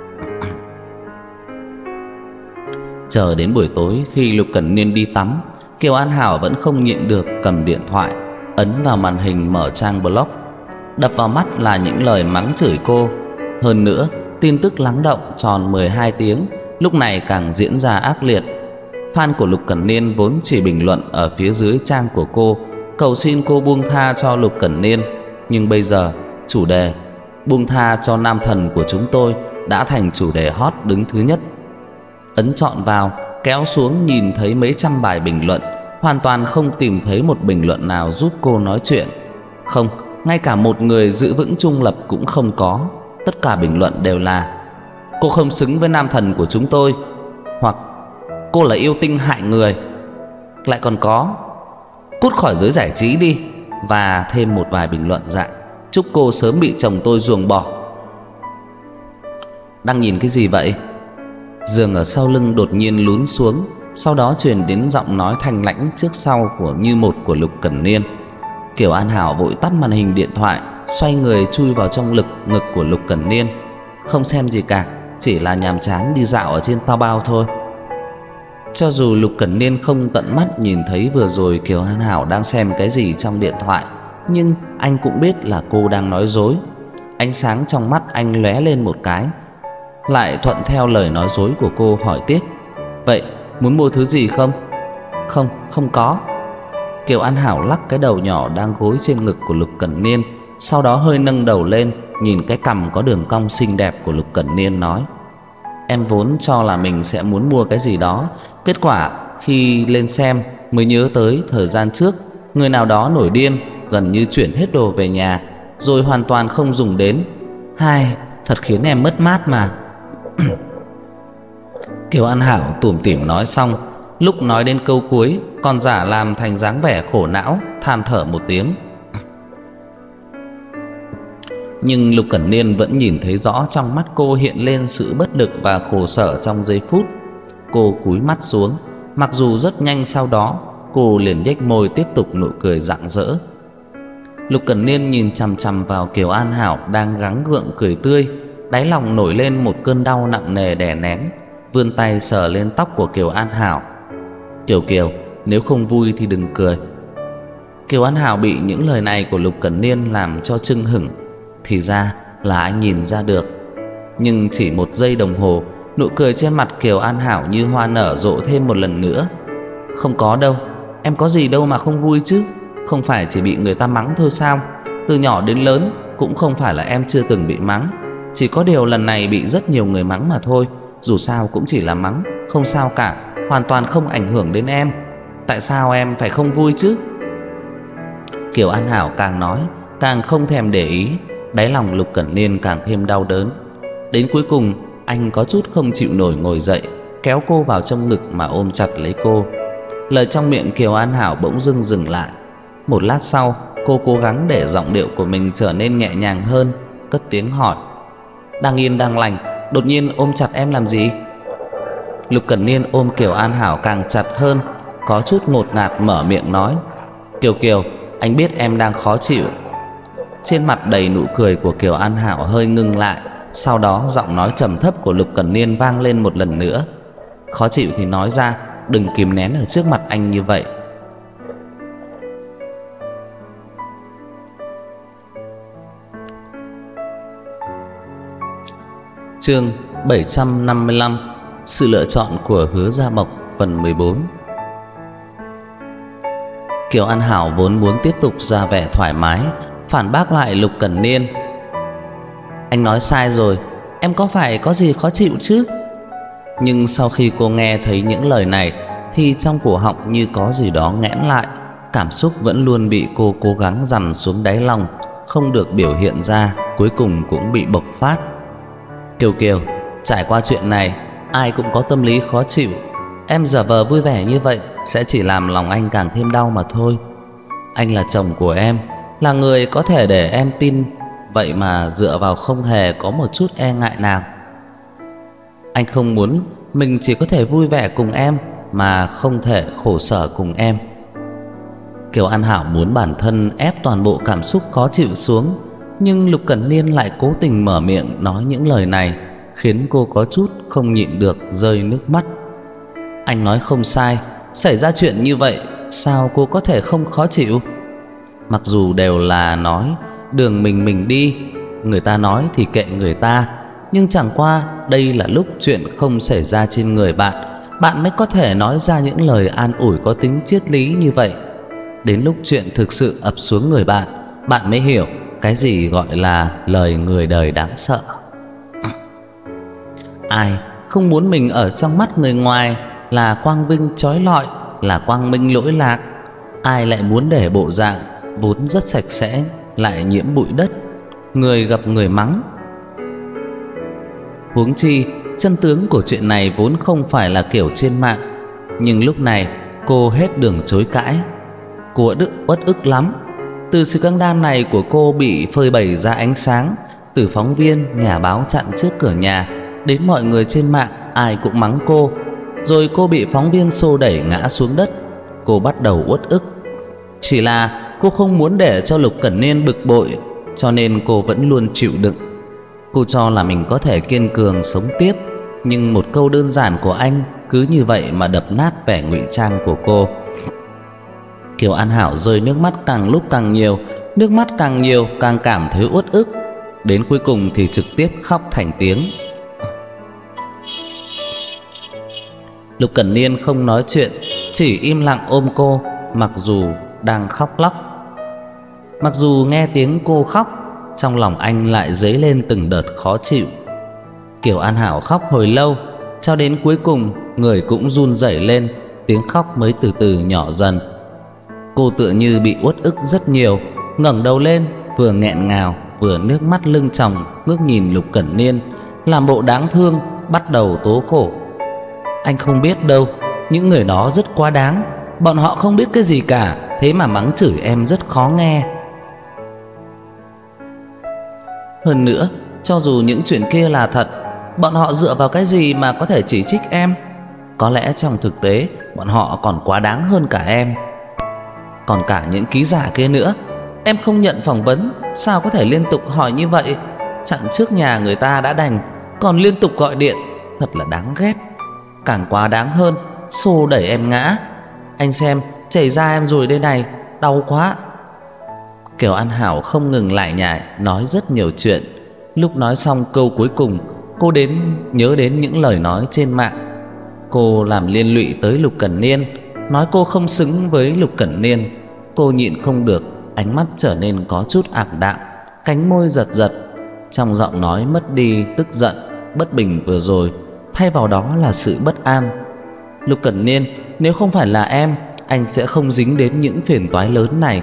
Chờ đến buổi tối, khi Lục Cẩn Niên đi tắm, Kiều An Hảo vẫn không nhịn được cầm điện thoại, ấn vào màn hình mở trang blog. Đập vào mắt là những lời mắng chửi cô. Hơn nữa, tin tức lắng động tròn mười hai tiếng, lúc này càng diễn ra ác liệt. Fan của Lục Cẩn Niên vốn chỉ bình luận ở phía dưới trang của cô, cầu xin cô buông tha cho Lục Cẩn Niên. Nhưng bây giờ, chủ đề buông tha cho nam thần của chúng tôi đã thành chủ đề hot đứng thứ nhất. Ấn chọn vào, kéo xuống nhìn thấy mấy trăm bài bình luận, hoàn toàn không tìm thấy một bình luận nào giúp cô nói chuyện. Không, ngay cả một người giữ vững trung lập cũng không có. Tất cả bình luận đều là: cô không xứng với nam thần của chúng tôi, hoặc Cô là yêu tinh hại người. Lại còn có cút khỏi giới giải trí đi. Và thêm một vài bình luận dạng chúc cô sớm bị chồng tôi ruồng bỏ. Đang nhìn cái gì vậy? Giường ở sau lưng đột nhiên lún xuống, sau đó truyền đến giọng nói thanh lãnh trước sau của như một của Lục Cẩn Niên. Kiều An Hảo vội tắt màn hình điện thoại, xoay người chui vào trong lực ngực của Lục Cẩn Niên. Không xem gì cả, chỉ là nhàm chán đi dạo ở trên Taobao thôi. Cho dù Lục Cẩn Niên không tận mắt nhìn thấy vừa rồi Kiều An Hảo đang xem cái gì trong điện thoại, nhưng anh cũng biết là cô đang nói dối. Ánh sáng trong mắt anh lóe lên một cái, lại thuận theo lời nói dối của cô hỏi tiếp: Vậy muốn mua thứ gì không? Không, không có. Kiều An Hảo lắc cái đầu nhỏ đang gối trên ngực của Lục Cẩn Niên, sau đó hơi nâng đầu lên, nhìn cái cằm có đường cong xinh đẹp của Lục Cẩn Niên nói: Em vốn cho là mình sẽ muốn mua cái gì đó, kết quả khi lên xem mới nhớ tới thời gian trước người nào đó nổi điên, gần như chuyển hết đồ về nhà, rồi hoàn toàn không dùng đến. Hai, thật khiến em mất mát mà. Kiều An Hảo tủm tỉm nói xong, lúc nói đến câu cuối còn giả làm thành dáng vẻ khổ não, than thở một tiếng. Nhưng Lục Cẩn Niên vẫn nhìn thấy rõ trong mắt cô hiện lên sự bất lực và khổ sở trong giây phút. Cô cúi mắt xuống, mặc dù rất nhanh sau đó cô liền nhếch môi tiếp tục nụ cười rạng rỡ. Lục Cẩn Niên nhìn chằm chằm vào Kiều An Hảo đang gắng gượng cười tươi, đáy lòng nổi lên một cơn đau nặng nề đè nén, vươn tay sờ lên tóc của Kiều An Hảo. Kiều Kiều, nếu không vui thì đừng cười. Kiều An Hảo bị những lời này của Lục Cẩn Niên làm cho chưng hửng. Thì ra là anh nhìn ra được. Nhưng chỉ một giây đồng hồ, nụ cười trên mặt Kiều An Hảo như hoa nở rộ thêm một lần nữa. Không có đâu, em có gì đâu mà không vui chứ. Không phải chỉ bị người ta mắng thôi sao? Từ nhỏ đến lớn cũng không phải là em chưa từng bị mắng, chỉ có điều lần này bị rất nhiều người mắng mà thôi. Dù sao cũng chỉ là mắng, không sao cả, hoàn toàn không ảnh hưởng đến em. Tại sao em phải không vui chứ? Kiều An Hảo càng nói càng không thèm để ý, đáy lòng Lục Cẩn Niên càng thêm đau đớn. Đến cuối cùng anh có chút không chịu nổi ngồi dậy, kéo cô vào trong ngực mà ôm chặt lấy cô. Lời trong miệng Kiều An Hảo bỗng dưng dừng lại. Một lát sau, cô cố gắng để giọng điệu của mình trở nên nhẹ nhàng hơn, cất tiếng hỏi: Đang yên đang lành, đột nhiên ôm chặt em làm gì? Lục Cẩn Niên ôm Kiều An Hảo càng chặt hơn, có chút ngột ngạt mở miệng nói: Kiều Kiều, anh biết em đang khó chịu. Trên mặt đầy nụ cười của Kiều An Hảo hơi ngưng lại, sau đó giọng nói trầm thấp của Lục Cẩn Niên vang lên một lần nữa: Khó chịu thì nói ra, đừng kìm nén ở trước mặt anh như vậy. Chương bảy trăm năm mươi lăm: Sự lựa chọn của Hứa Gia Mộc, phần mười bốn. Kiều An Hảo vốn muốn tiếp tục ra vẻ thoải mái, phản bác lại Lục Cẩn Niên: Anh nói sai rồi, em có phải có gì khó chịu chứ? Nhưng sau khi cô nghe thấy những lời này thì trong cổ họng như có gì đó nghẽn lại, cảm xúc vẫn luôn bị cô cố gắng dằn xuống đáy lòng, không được biểu hiện ra, cuối cùng cũng bị bộc phát. Kiều Kiều, trải qua chuyện này, ai cũng có tâm lý khó chịu. Em giả vờ vui vẻ như vậy sẽ chỉ làm lòng anh càng thêm đau mà thôi. Anh là chồng của em, là người có thể để em tin, vậy mà dựa vào không hề có một chút e ngại nào. Anh không muốn mình chỉ có thể vui vẻ cùng em, mà không thể khổ sở cùng em. Kiều An Hảo muốn bản thân ép toàn bộ cảm xúc khó chịu xuống, nhưng Lục Cẩn Niên lại cố tình mở miệng nói những lời này, khiến cô có chút không nhịn được rơi nước mắt. Anh nói không sai, xảy ra chuyện như vậy sao cô có thể không khó chịu? Mặc dù đều là nói đường mình mình đi, người ta nói thì kệ người ta, nhưng chẳng qua đây là lúc chuyện không xảy ra trên người bạn, bạn mới có thể nói ra những lời an ủi có tính triết lý như vậy. Đến lúc chuyện thực sự ập xuống người bạn, bạn mới hiểu cái gì gọi là lời người đời đáng sợ. Ai không muốn mình ở trong mắt người ngoài là quang vinh chói lọi, là quang minh lỗi lạc? Ai lại muốn để bộ dạng vốn rất sạch sẽ lại nhiễm bụi đất, người gặp người mắng? Huống chi chân tướng của chuyện này vốn không phải là kiểu trên mạng Nhưng lúc này cô hết đường chối cãi. Cô uất ức, uất ức lắm. Từ sự căng đan này của cô bị phơi bày ra ánh sáng, từ phóng viên, nhà báo chặn trước cửa nhà, đến mọi người trên mạng ai cũng mắng cô. Rồi cô bị phóng viên xô đẩy ngã xuống đất. Cô bắt đầu uất ức. Chỉ là cô không muốn để cho Lục Cẩn Niên bực bội, cho nên cô vẫn luôn chịu đựng. Cô cho là mình có thể kiên cường sống tiếp, nhưng một câu đơn giản của anh cứ như vậy mà đập nát vẻ ngụy trang của cô. Kiều An Hảo rơi nước mắt càng lúc càng nhiều, nước mắt càng nhiều càng cảm thấy uất ức. Đến cuối cùng thì trực tiếp khóc thành tiếng. Lục Cẩn Niên không nói chuyện, chỉ im lặng ôm cô, mặc dù đang khóc lóc. Mặc dù nghe tiếng cô khóc, trong lòng anh lại dấy lên từng đợt khó chịu. Kiều An Hảo khóc hồi lâu, cho đến cuối cùng người cũng run rẩy lên, tiếng khóc mới từ từ nhỏ dần. Cô tựa như bị uất ức rất nhiều, ngẩng đầu lên, vừa nghẹn ngào vừa nước mắt lưng tròng ngước nhìn Lục Cẩn Niên, làm bộ đáng thương, bắt đầu tố khổ. Anh không biết đâu, những người đó rất quá đáng. Bọn họ không biết cái gì cả, thế mà mắng chửi em rất khó nghe. Hơn nữa, cho dù những chuyện kia là thật, bọn họ dựa vào cái gì mà có thể chỉ trích em? Có lẽ trong thực tế bọn họ còn quá đáng hơn cả em. Còn cả những ký giả kia nữa, em không nhận phỏng vấn, sao có thể liên tục hỏi như vậy? Chặn trước nhà người ta đã đành, còn liên tục gọi điện, thật là đáng ghét. Càng quá đáng hơn, xô đẩy em ngã. Anh xem, chảy da em rồi đây này, đau quá. Kiều An Hảo không ngừng lại nhải, nói rất nhiều chuyện. Lúc nói xong câu cuối cùng, cô đến nhớ đến những lời nói trên mạng. Cô làm liên lụy tới Lục Cẩn Niên, nói cô không xứng với Lục Cẩn Niên. Cô nhịn không được, ánh mắt trở nên có chút ảm đạm, cánh môi giật giật. Trong giọng nói mất đi tức giận, bất bình vừa rồi, thay vào đó là sự bất an. Lục Cẩn Niên, nếu không phải là em, anh sẽ không dính đến những phiền toái lớn này.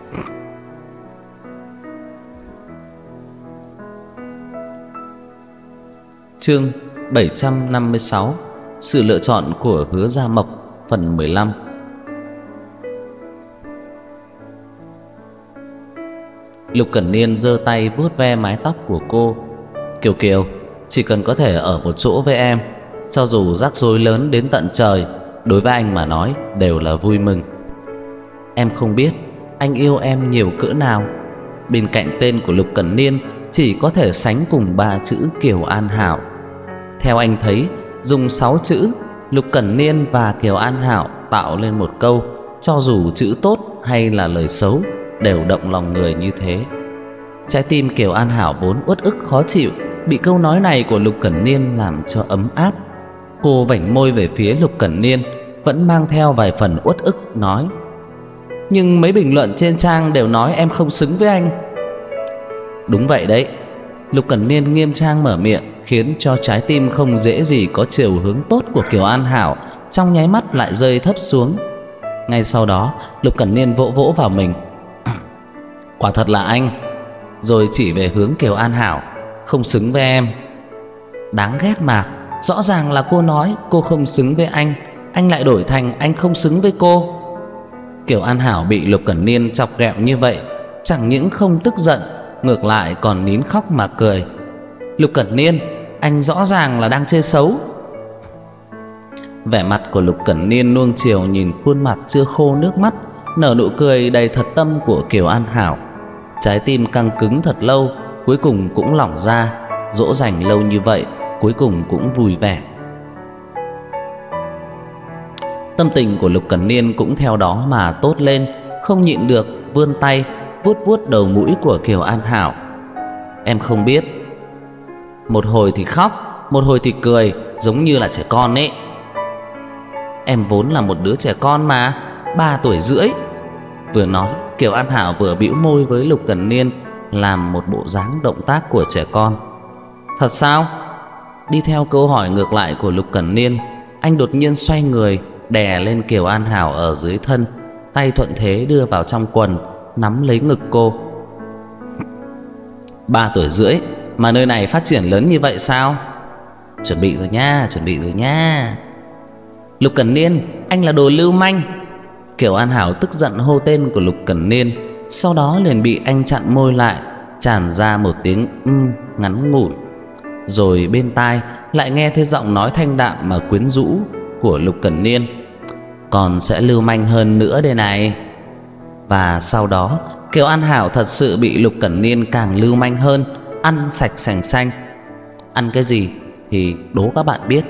Chương bảy trăm năm mươi sáu. Sự lựa chọn của Hứa Gia Mộc, phần mười lăm. Lục Cẩn Niên giơ tay vuốt ve mái tóc của cô. Kiều Kiều, chỉ cần có thể ở một chỗ với em, cho dù rắc rối lớn đến tận trời, đối với anh mà nói đều là vui mừng. Em không biết anh yêu em nhiều cỡ nào. Bên cạnh tên của Lục Cẩn Niên chỉ có thể sánh cùng ba chữ Kiều An Hảo. Theo anh thấy, dùng sáu chữ Lục Cẩn Niên và Kiều An Hảo tạo lên một câu, cho dù chữ tốt hay là lời xấu đều động lòng người như thế. Trái tim Kiều An Hảo vốn uất ức khó chịu, bị câu nói này của Lục Cẩn Niên làm cho ấm áp. Cô vểnh môi về phía Lục Cẩn Niên, vẫn mang theo vài phần uất ức nói: Nhưng mấy bình luận trên trang đều nói em không xứng với anh. Đúng vậy đấy. Lục Cẩn Niên nghiêm trang mở miệng, khiến cho trái tim không dễ gì có chiều hướng tốt của Kiều An Hảo trong nháy mắt lại rơi thấp xuống. Ngay sau đó Lục Cẩn Niên vỗ vỗ vào mình. Quả thật là anh. Rồi chỉ về hướng Kiều An Hảo: Không xứng với em. Đáng ghét mà, rõ ràng là cô nói cô không xứng với anh, anh lại đổi thành anh không xứng với cô. Kiều An Hảo bị Lục Cẩn Niên chọc ghẹo như vậy, chẳng những không tức giận, ngược lại còn nín khóc mà cười. Lục Cẩn Niên, anh rõ ràng là đang chơi xấu. Vẻ mặt của Lục Cẩn Niên nuông chiều nhìn khuôn mặt chưa khô nước mắt, nở nụ cười đầy thật tâm của Kiều An Hảo. Trái tim căng cứng thật lâu, cuối cùng cũng lỏng ra. Dỗ dành lâu như vậy, cuối cùng cũng vui vẻ. Tâm tình của Lục Cẩn Niên cũng theo đó mà tốt lên, không nhịn được vươn tay vuốt vuốt đầu mũi của Kiều An Hảo. Em không biết, một hồi thì khóc, một hồi thì cười, giống như là trẻ con ấy. Em vốn là một đứa trẻ con mà, ba tuổi rưỡi. Vừa nói, Kiều An Hảo vừa bĩu môi với Lục Cẩn Niên, làm một bộ dáng động tác của trẻ con. Thật sao? Đi theo câu hỏi ngược lại của Lục Cẩn Niên, anh đột nhiên xoay người, đè lên Kiều An Hảo ở dưới thân, tay thuận thế đưa vào trong quần, nắm lấy ngực cô. Ba tuổi rưỡi mà nơi này phát triển lớn như vậy sao? Chuẩn bị rồi nha, chuẩn bị rồi nha. Lục Cẩn Niên, anh là đồ lưu manh. Kiều An Hảo tức giận hô tên của Lục Cẩn Niên, sau đó liền bị anh chặn môi lại, tràn ra một tiếng ưm ngắn ngủi. Rồi bên tai lại nghe thấy giọng nói thanh đạm mà quyến rũ của Lục Cẩn Niên: còn sẽ lưu manh hơn nữa đây này. Và sau đó Kiều An Hảo thật sự bị Lục Cẩn Niên càng lưu manh hơn, ăn sạch sành xanh. Ăn cái gì thì đố các bạn biết.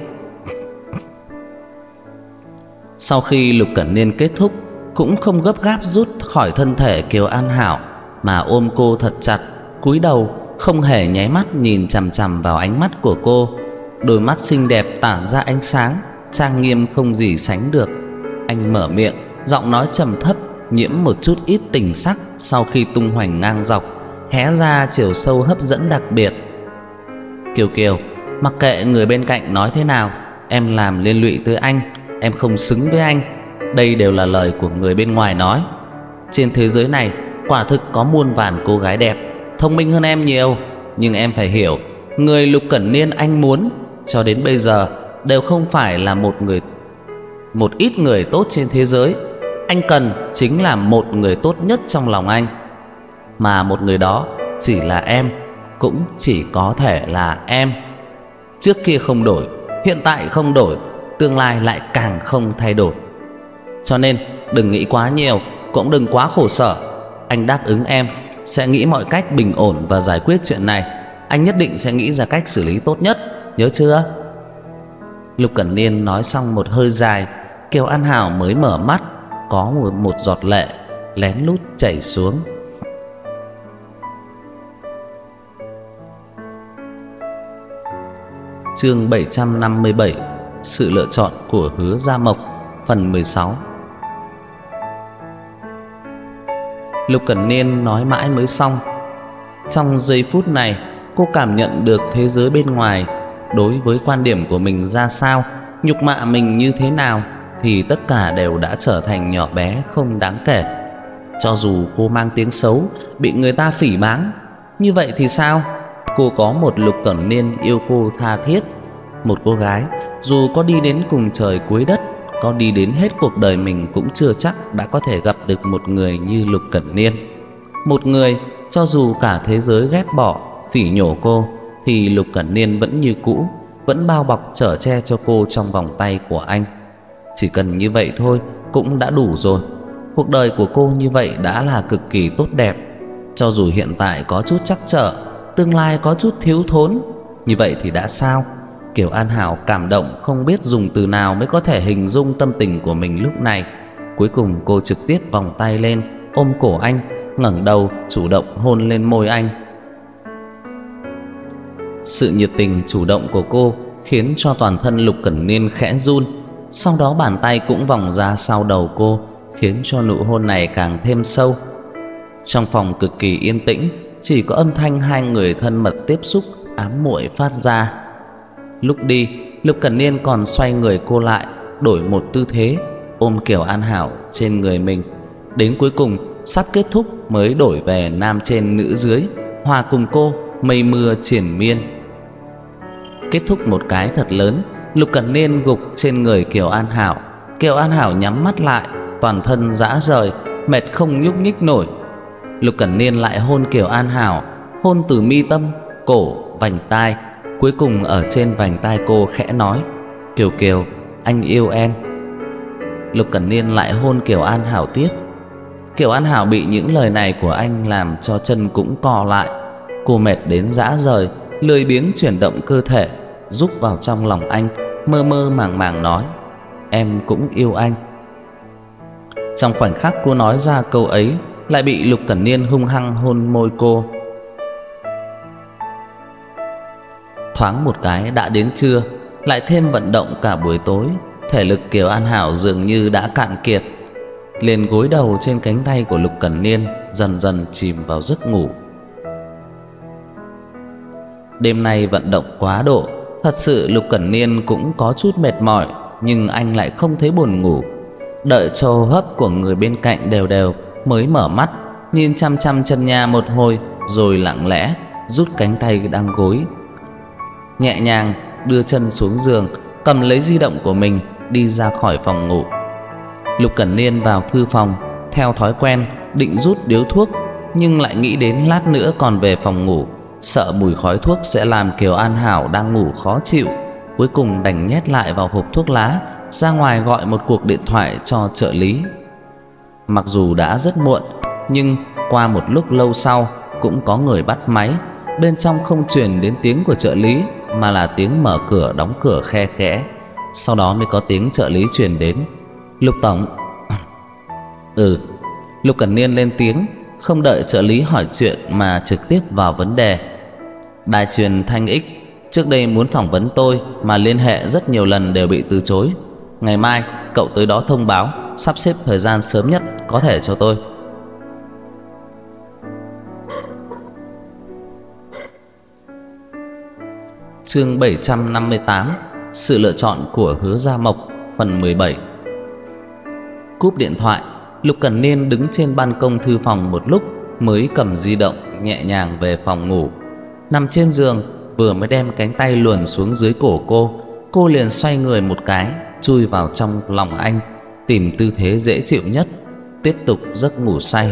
Sau khi Lục Cẩn Niên kết thúc, cũng không gấp gáp rút khỏi thân thể Kiều An Hảo, mà ôm cô thật chặt, cúi đầu không hề nháy mắt nhìn chằm chằm vào ánh mắt của cô. Đôi mắt xinh đẹp tản ra ánh sáng, trang nghiêm không gì sánh được. Anh mở miệng, giọng nói trầm thấp, nhiễm một chút ít tình sắc sau khi tung hoành ngang dọc, hé ra chiều sâu hấp dẫn đặc biệt. Kiều Kiều, mặc kệ người bên cạnh nói thế nào, em làm liên lụy tới anh, em không xứng với anh. Đây đều là lời của người bên ngoài nói. Trên thế giới này quả thực có muôn vàn cô gái đẹp, thông minh hơn em nhiều. Nhưng em phải hiểu, người Lục Cẩn Niên anh muốn cho đến bây giờ đều không phải là một người một ít người tốt trên thế giới. Anh cần chính là một người tốt nhất trong lòng anh. Mà một người đó chỉ là em, cũng chỉ có thể là em. Trước kia không đổi, hiện tại không đổi, tương lai lại càng không thay đổi. Cho nên đừng nghĩ quá nhiều, cũng đừng quá khổ sở. Anh đáp ứng em sẽ nghĩ mọi cách bình ổn và giải quyết chuyện này. Anh nhất định sẽ nghĩ ra cách xử lý tốt nhất, nhớ chưa? Lục Cẩn Niên nói xong một hơi dài, Kiều An Hảo mới mở mắt, có một, một giọt lệ lén lút chảy xuống. Chương bảy trăm năm mươi bảy, sự lựa chọn của Hứa Gia Mộc, phần mười sáu. Lục Cẩn Niên nói mãi mới xong. Trong giây phút này, cô cảm nhận được thế giới bên ngoài đối với quan điểm của mình ra sao, nhục mạ mình như thế nào, thì tất cả đều đã trở thành nhỏ bé không đáng kể. Cho dù cô mang tiếng xấu, bị người ta phỉ báng, như vậy thì sao? Cô có một Lục Cẩn Niên yêu cô tha thiết. Một cô gái dù có đi đến cùng trời cuối đất, có đi đến hết cuộc đời mình, cũng chưa chắc đã có thể gặp được một người như Lục Cẩn Niên. Một người cho dù cả thế giới ghét bỏ, phỉ nhổ cô, thì Lục Cẩn Niên vẫn như cũ, vẫn bao bọc chở che cho cô trong vòng tay của anh. Chỉ cần như vậy thôi cũng đã đủ rồi. Cuộc đời của cô như vậy đã là cực kỳ tốt đẹp. Cho dù hiện tại có chút trắc trở, tương lai có chút thiếu thốn, như vậy thì đã sao? Kiều An Hảo cảm động không biết dùng từ nào mới có thể hình dung tâm tình của mình lúc này. Cuối cùng cô trực tiếp vòng tay lên, ôm cổ anh, ngẩng đầu chủ động hôn lên môi anh. Sự nhiệt tình chủ động của cô khiến cho toàn thân Lục Cẩn Niên khẽ run. Sau đó bàn tay cũng vòng ra sau đầu cô, khiến cho nụ hôn này càng thêm sâu. Trong phòng cực kỳ yên tĩnh, chỉ có âm thanh hai người thân mật tiếp xúc ám muội phát ra. Lúc đi, Lục Cẩn Niên còn xoay người cô lại, đổi một tư thế, ôm Kiều An Hảo trên người mình. Đến cuối cùng sắp kết thúc mới đổi về nam trên nữ dưới, hòa cùng cô mây mưa triền miên. Kết thúc một cái thật lớn, Lục Cẩn Niên gục trên người Kiều An Hảo. Kiều An Hảo nhắm mắt lại, toàn thân rã rời, mệt không nhúc nhích nổi. Lục Cẩn Niên lại hôn Kiều An Hảo, hôn từ mi tâm, cổ, vành tai. Cuối cùng ở trên vành tai cô khẽ nói: Kiều Kiều, anh yêu em. Lục Cẩn Niên lại hôn Kiều An Hảo tiếp. Kiều An Hảo bị những lời này của anh làm cho chân cũng cò lại. Cô mệt đến rã rời, lười biếng chuyển động cơ thể, rúc vào trong lòng anh, mơ mơ màng màng nói: Em cũng yêu anh. Trong khoảnh khắc cô nói ra câu ấy, lại bị Lục Cẩn Niên hung hăng hôn môi cô. Thoáng một cái đã đến trưa, lại thêm vận động cả buổi tối, thể lực Kiều An Hảo dường như đã cạn kiệt, liền gối đầu trên cánh tay của Lục Cẩn Niên, dần dần chìm vào giấc ngủ. Đêm nay vận động quá độ, thật sự Lục Cẩn Niên cũng có chút mệt mỏi, nhưng anh lại không thấy buồn ngủ. Đợi cho hô hấp của người bên cạnh đều đều mới mở mắt, nhìn chăm chăm chân nhà một hồi, rồi lặng lẽ rút cánh tay đang gối, nhẹ nhàng đưa chân xuống giường, cầm lấy di động của mình, đi ra khỏi phòng ngủ. Lục Cẩn Niên vào thư phòng, theo thói quen định rút điếu thuốc, nhưng lại nghĩ đến lát nữa còn về phòng ngủ, sợ mùi khói thuốc sẽ làm Kiều An Hảo đang ngủ khó chịu. Cuối cùng đành nhét lại vào hộp thuốc lá, ra ngoài gọi một cuộc điện thoại cho trợ lý. Mặc dù đã rất muộn, nhưng qua một lúc lâu sau cũng có người bắt máy. Bên trong không truyền đến tiếng của trợ lý, mà là tiếng mở cửa đóng cửa khe khẽ. Sau đó mới có tiếng trợ lý truyền đến: "Lục tổng." Ừ. Lục Cẩn Niên lên tiếng, không đợi trợ lý hỏi chuyện mà trực tiếp vào vấn đề. "Đài truyền Thanh X trước đây muốn phỏng vấn tôi mà liên hệ rất nhiều lần đều bị từ chối. Ngày mai cậu tới đó thông báo, sắp xếp thời gian sớm nhất có thể cho tôi." Chương bảy trăm năm mươi tám: Sự lựa chọn của Hứa Gia Mộc, phần mười bảy. Cúp điện thoại, Lục Cẩn Niên đứng trên ban công thư phòng một lúc mới cầm di động nhẹ nhàng về phòng ngủ. Nằm trên giường, vừa mới đem cánh tay luồn xuống dưới cổ cô, cô liền xoay người một cái, chui vào trong lòng anh, tìm tư thế dễ chịu nhất, tiếp tục giấc ngủ say.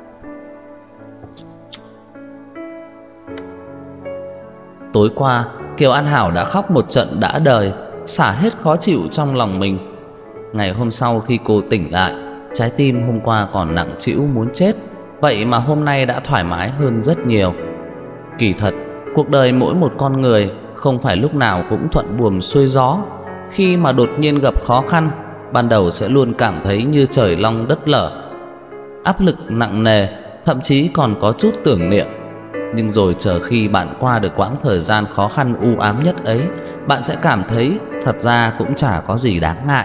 Tối qua, Kiều An Hảo đã khóc một trận đã đời, xả hết khó chịu trong lòng mình. Ngày hôm sau khi cô tỉnh lại, trái tim hôm qua còn nặng trĩu muốn chết, vậy mà hôm nay đã thoải mái hơn rất nhiều. Kỳ thật, cuộc đời mỗi một con người không phải lúc nào cũng thuận buồm xuôi gió. Khi mà đột nhiên gặp khó khăn, ban đầu sẽ luôn cảm thấy như trời long đất lở, áp lực nặng nề, thậm chí còn có chút tưởng niệm. Nhưng rồi chờ khi bạn qua được quãng thời gian khó khăn u ám nhất ấy, bạn sẽ cảm thấy thật ra cũng chả có gì đáng ngại.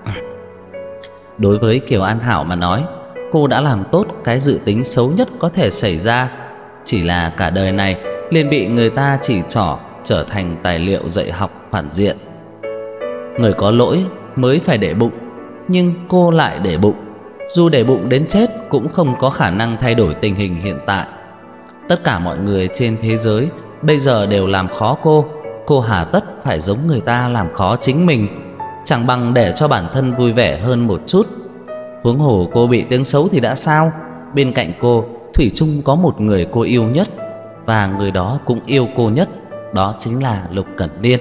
Đối với Kiều An Hảo mà nói, cô đã làm tốt cái dự tính xấu nhất có thể xảy ra, chỉ là cả đời này liền bị người ta chỉ trỏ trở thành tài liệu dạy học phản diện. Người có lỗi mới phải để bụng, nhưng cô lại để bụng. Dù để bụng đến chết cũng không có khả năng thay đổi tình hình hiện tại. Tất cả mọi người trên thế giới bây giờ đều làm khó cô, cô hà tất phải giống người ta làm khó chính mình, chẳng bằng để cho bản thân vui vẻ hơn một chút. Huống hồ cô bị tiếng xấu thì đã sao, bên cạnh cô thủy chung có một người cô yêu nhất, và người đó cũng yêu cô nhất, đó chính là Lục Cẩn Niên.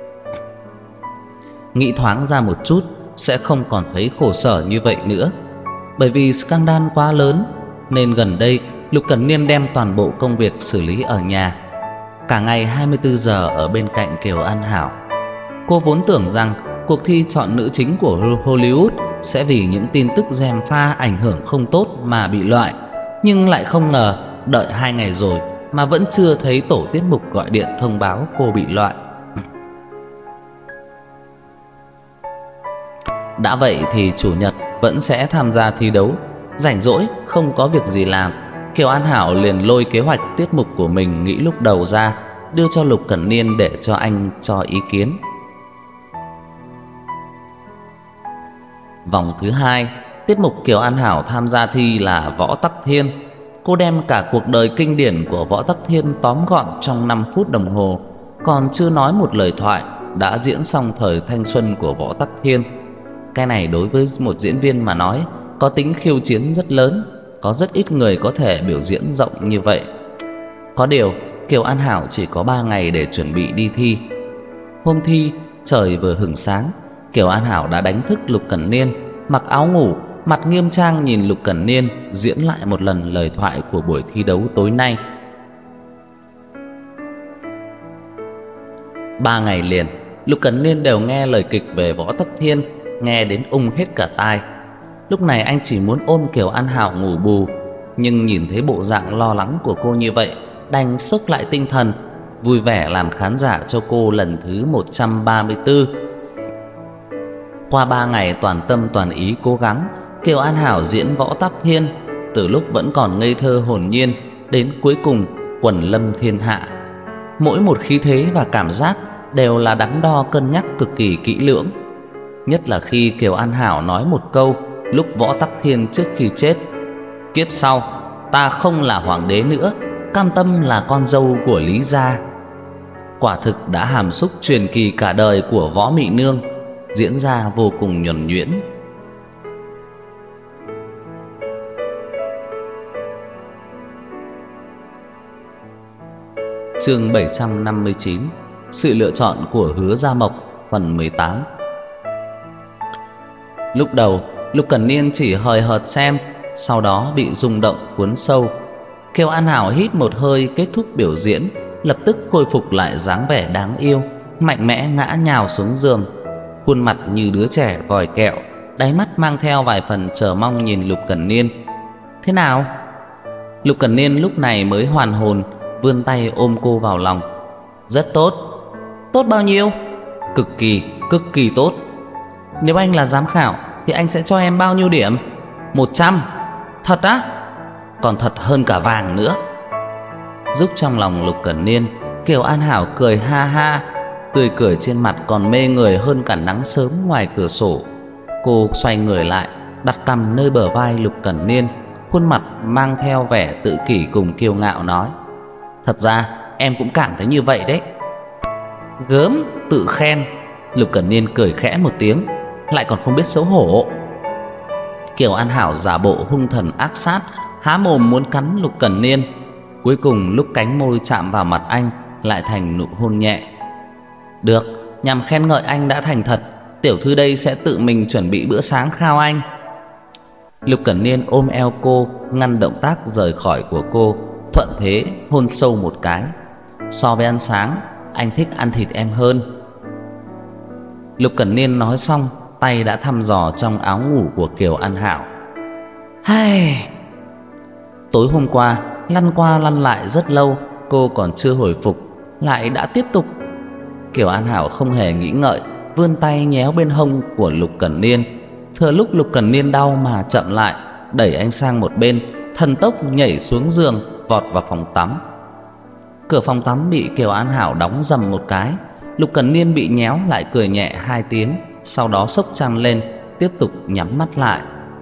Nghĩ thoáng ra một chút sẽ không còn thấy khổ sở như vậy nữa. Bởi vì scandal quá lớn nên gần đây Lục Cẩn Niên đem toàn bộ công việc xử lý ở nhà, cả ngày hai mươi tư giờ ở bên cạnh Kiều An Hảo. Cô vốn tưởng rằng cuộc thi chọn nữ chính của Hollywood sẽ vì những tin tức gièm pha ảnh hưởng không tốt mà bị loại, nhưng lại không ngờ đợi hai ngày rồi mà vẫn chưa thấy tổ tiết mục gọi điện thông báo cô bị loại. Đã vậy thì chủ nhật vẫn sẽ tham gia thi đấu. Rảnh rỗi không có việc gì làm, Kiều An Hảo liền lôi kế hoạch tiết mục của mình nghĩ lúc đầu ra, đưa cho Lục Cẩn Niên để cho anh cho ý kiến. Vòng thứ hai, tiết mục Kiều An Hảo tham gia thi là Võ Tắc Thiên. Cô đem cả cuộc đời kinh điển của Võ Tắc Thiên tóm gọn trong năm phút đồng hồ, còn chưa nói một lời thoại đã diễn xong thời thanh xuân của Võ Tắc Thiên. Cái này đối với một diễn viên mà nói có tính khiêu chiến rất lớn, có rất ít người có thể biểu diễn rộng như vậy. Có điều Kiều An Hảo chỉ có ba ngày để chuẩn bị đi thi. Hôm thi trời vừa hửng sáng, Kiều An Hảo đã đánh thức Lục Cẩn Niên, mặc áo ngủ, mặt nghiêm trang nhìn Lục Cẩn Niên diễn lại một lần lời thoại của buổi thi đấu tối nay. Ba ngày liền, Lục Cẩn Niên đều nghe lời kịch về Võ Tắc Thiên, nghe đến ung hết cả tai. Lúc này anh chỉ muốn ôm Kiều An Hảo ngủ bù, nhưng nhìn thấy bộ dạng lo lắng của cô như vậy, đành xốc lại tinh thần, vui vẻ làm khán giả cho cô lần thứ một trăm ba mươi tư. Qua ba ngày toàn tâm toàn ý cố gắng, Kiều An Hảo diễn Võ Tắc Thiên, từ lúc vẫn còn ngây thơ hồn nhiên đến cuối cùng quần lâm thiên hạ. Mỗi một khí thế và cảm giác đều là đắn đo cân nhắc cực kỳ kỹ lưỡng. Nhất là khi Kiều An Hảo nói một câu lúc Võ Tắc Thiên trước khi chết: "Kiếp sau ta không là hoàng đế nữa, cam tâm là con dâu của Lý gia." Quả thực đã hàm xúc truyền kỳ cả đời của Võ Mị Nương. diễn ra vô cùng nhuần nhuyễn. Chương bảy trăm năm mươi chín. Sự lựa chọn của Hứa Gia Mộc, phần mười tám. Lúc đầu, Lục Cẩn Niên chỉ hời hợt xem, sau đó bị rung động cuốn sâu. Kiều An Hảo hít một hơi kết thúc biểu diễn, lập tức khôi phục lại dáng vẻ đáng yêu, mạnh mẽ ngã nhào xuống giường, khuôn mặt như đứa trẻ vòi kẹo, đáy mắt mang theo vài phần chờ mong nhìn Lục Cẩn Niên. Thế nào? Lục Cẩn Niên lúc này mới hoàn hồn, vươn tay ôm cô vào lòng. Rất tốt. Tốt bao nhiêu? Cực kỳ, cực kỳ tốt. Nếu anh là giám khảo thì anh sẽ cho em bao nhiêu điểm? Một trăm. Thật á? Còn thật hơn cả vàng nữa. Giúp trong lòng Lục Cẩn Niên, Kiều An Hảo cười ha ha, tươi cười trên mặt còn mê người hơn cả nắng sớm ngoài cửa sổ. Cô xoay người lại, đặt cằm nơi bờ vai Lục Cẩn Niên, khuôn mặt mang theo vẻ tự kỷ cùng kiêu ngạo nói: Thật ra em cũng cảm thấy như vậy đấy. Gớm, tự khen. Lục Cẩn Niên cười khẽ một tiếng, lại còn không biết xấu hổ. Kiều An Hảo giả bộ hung thần ác sát, há mồm muốn cắn Lục Cẩn Niên. Cuối cùng lúc cánh môi chạm vào mặt anh, lại thành nụ hôn nhẹ. Được, nhằm khen ngợi anh đã thành thật, tiểu thư đây sẽ tự mình chuẩn bị bữa sáng khao anh. Lục Cẩn Niên ôm eo cô, ngăn động tác rời khỏi của cô, thuận thế hôn sâu một cái. So với ăn sáng, anh thích ăn thịt em hơn. Lục Cẩn Niên nói xong, tay đã thăm dò trong áo ngủ của Kiều An Hảo. Hay... Tối hôm qua, lăn qua lăn lại rất lâu, cô còn chưa hồi phục, lại đã tiếp tục. Kiều An Hảo không hề nghĩ ngợi, vươn tay nhéo bên hông của Lục Cẩn Niên. Thừa lúc Lục Cẩn Niên đau mà chậm lại, đẩy anh sang một bên, thần tốc nhảy xuống giường, vọt vào phòng tắm. Cửa phòng tắm bị Kiều An Hảo đóng rầm một cái. Lục Cẩn Niên bị nhéo lại cười nhẹ hai tiếng, sau đó xốc chăn lên, tiếp tục nhắm mắt lại.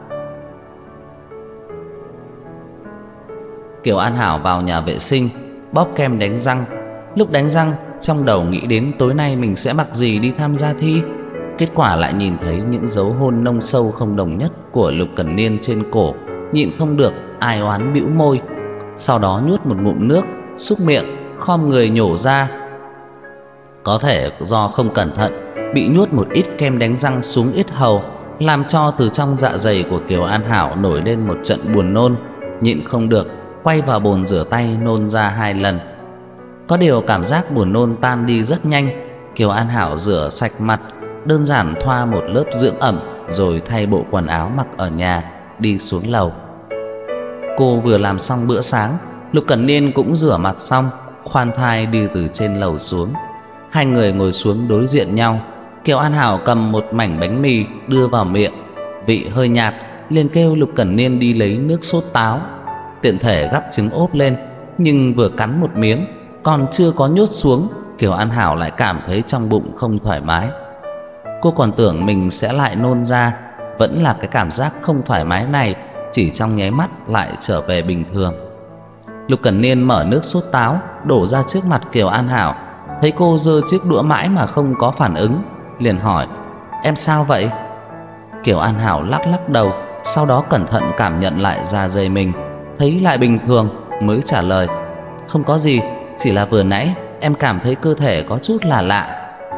Kiều An Hảo vào nhà vệ sinh, bóp kem đánh răng. Lúc đánh răng, trong đầu nghĩ đến tối nay mình sẽ mặc gì đi tham gia thi. Kết quả lại nhìn thấy những dấu hôn nông sâu không đồng nhất của Lục Cẩn Niên trên cổ, nhịn không được ai oán bĩu môi. Sau đó nuốt một ngụm nước, súc miệng, khom người nhổ ra. Có thể do không cẩn thận, bị nuốt một ít kem đánh răng xuống yết hầu, làm cho từ trong dạ dày của Kiều An Hảo nổi lên một trận buồn nôn. Nhịn không được, quay vào bồn rửa tay nôn ra hai lần. Có điều cảm giác buồn nôn tan đi rất nhanh. Kiều An Hảo rửa sạch mặt, đơn giản thoa một lớp dưỡng ẩm, rồi thay bộ quần áo mặc ở nhà, đi xuống lầu. Cô vừa làm xong bữa sáng, Lục Cẩn Niên cũng rửa mặt xong, khoan thai đi từ trên lầu xuống. Hai người ngồi xuống đối diện nhau. Kiều An Hảo cầm một mảnh bánh mì đưa vào miệng, vị hơi nhạt, liền kêu Lục Cẩn Niên đi lấy nước sốt táo, tiện thể gắp trứng ốp lên. Nhưng vừa cắn một miếng, còn chưa có nhốt xuống, Kiều An Hảo lại cảm thấy trong bụng không thoải mái. Cô còn tưởng mình sẽ lại nôn ra, vẫn là cái cảm giác không thoải mái này chỉ trong nháy mắt lại trở về bình thường. Lục Cẩn Niên mở nước sốt táo đổ ra trước mặt Kiều An Hảo, thấy cô giơ chiếc đũa mãi mà không có phản ứng, liền hỏi: Em sao vậy? Kiều An Hảo lắc lắc đầu, sau đó cẩn thận cảm nhận lại da dày mình, thấy lại bình thường mới trả lời: Không có gì, chỉ là vừa nãy em cảm thấy cơ thể có chút là lạ.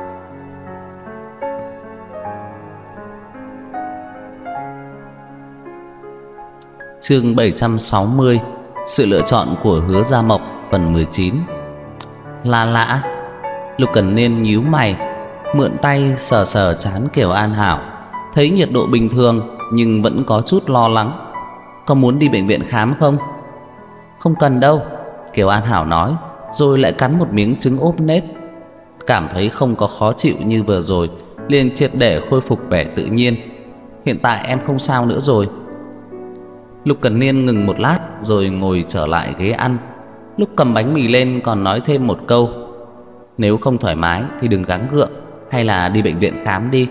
Chương bảy trăm sáu mươi. Sự lựa chọn của Hứa Gia Mộc, phần mười chín. Là lạ? Lục Cẩn Niên nhíu mày, mượn tay sờ sờ trán Kiều An Hảo, thấy nhiệt độ bình thường nhưng vẫn có chút lo lắng. Có muốn đi bệnh viện khám không? Không cần đâu, Kiều An Hảo nói, rồi lại cắn một miếng trứng ốp nếp. Cảm thấy không có khó chịu như vừa rồi, liền triệt để khôi phục vẻ tự nhiên. Hiện tại em không sao nữa rồi. Lục Cẩn Niên ngừng một lát rồi ngồi trở lại ghế ăn. Lúc cầm bánh mì lên còn nói thêm một câu: Nếu không thoải mái thì đừng gắng gượng, hay là đi bệnh viện khám đi.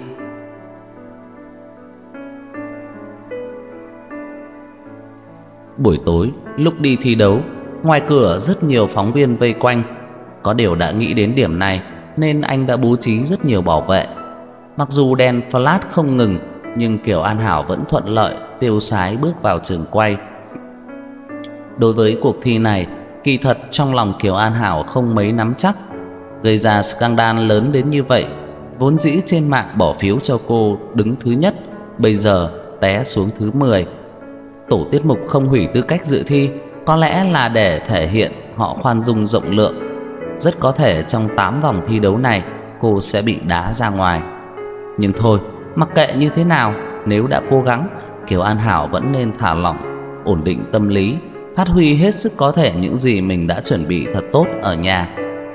Buổi tối lúc đi thi đấu, ngoài cửa rất nhiều phóng viên vây quanh. Có điều đã nghĩ đến điểm này nên anh đã bố trí rất nhiều bảo vệ. Mặc dù đèn flash không ngừng, nhưng Kiều An Hảo vẫn thuận lợi tiêu sái bước vào trường quay. Đối với cuộc thi này, kỳ thật trong lòng Kiều An Hảo không mấy nắm chắc. Gây ra scandal lớn đến như vậy, vốn dĩ trên mạng bỏ phiếu cho cô đứng thứ nhất, bây giờ té xuống thứ mười. Tổ tiết mục không hủy tư cách dự thi, có lẽ là để thể hiện họ khoan dung rộng lượng. Rất có thể trong tám vòng thi đấu này cô sẽ bị đá ra ngoài. Nhưng thôi, mặc kệ như thế nào, nếu đã cố gắng, Kiều An Hảo vẫn nên thả lỏng, ổn định tâm lý, phát huy hết sức có thể những gì mình đã chuẩn bị thật tốt ở nhà.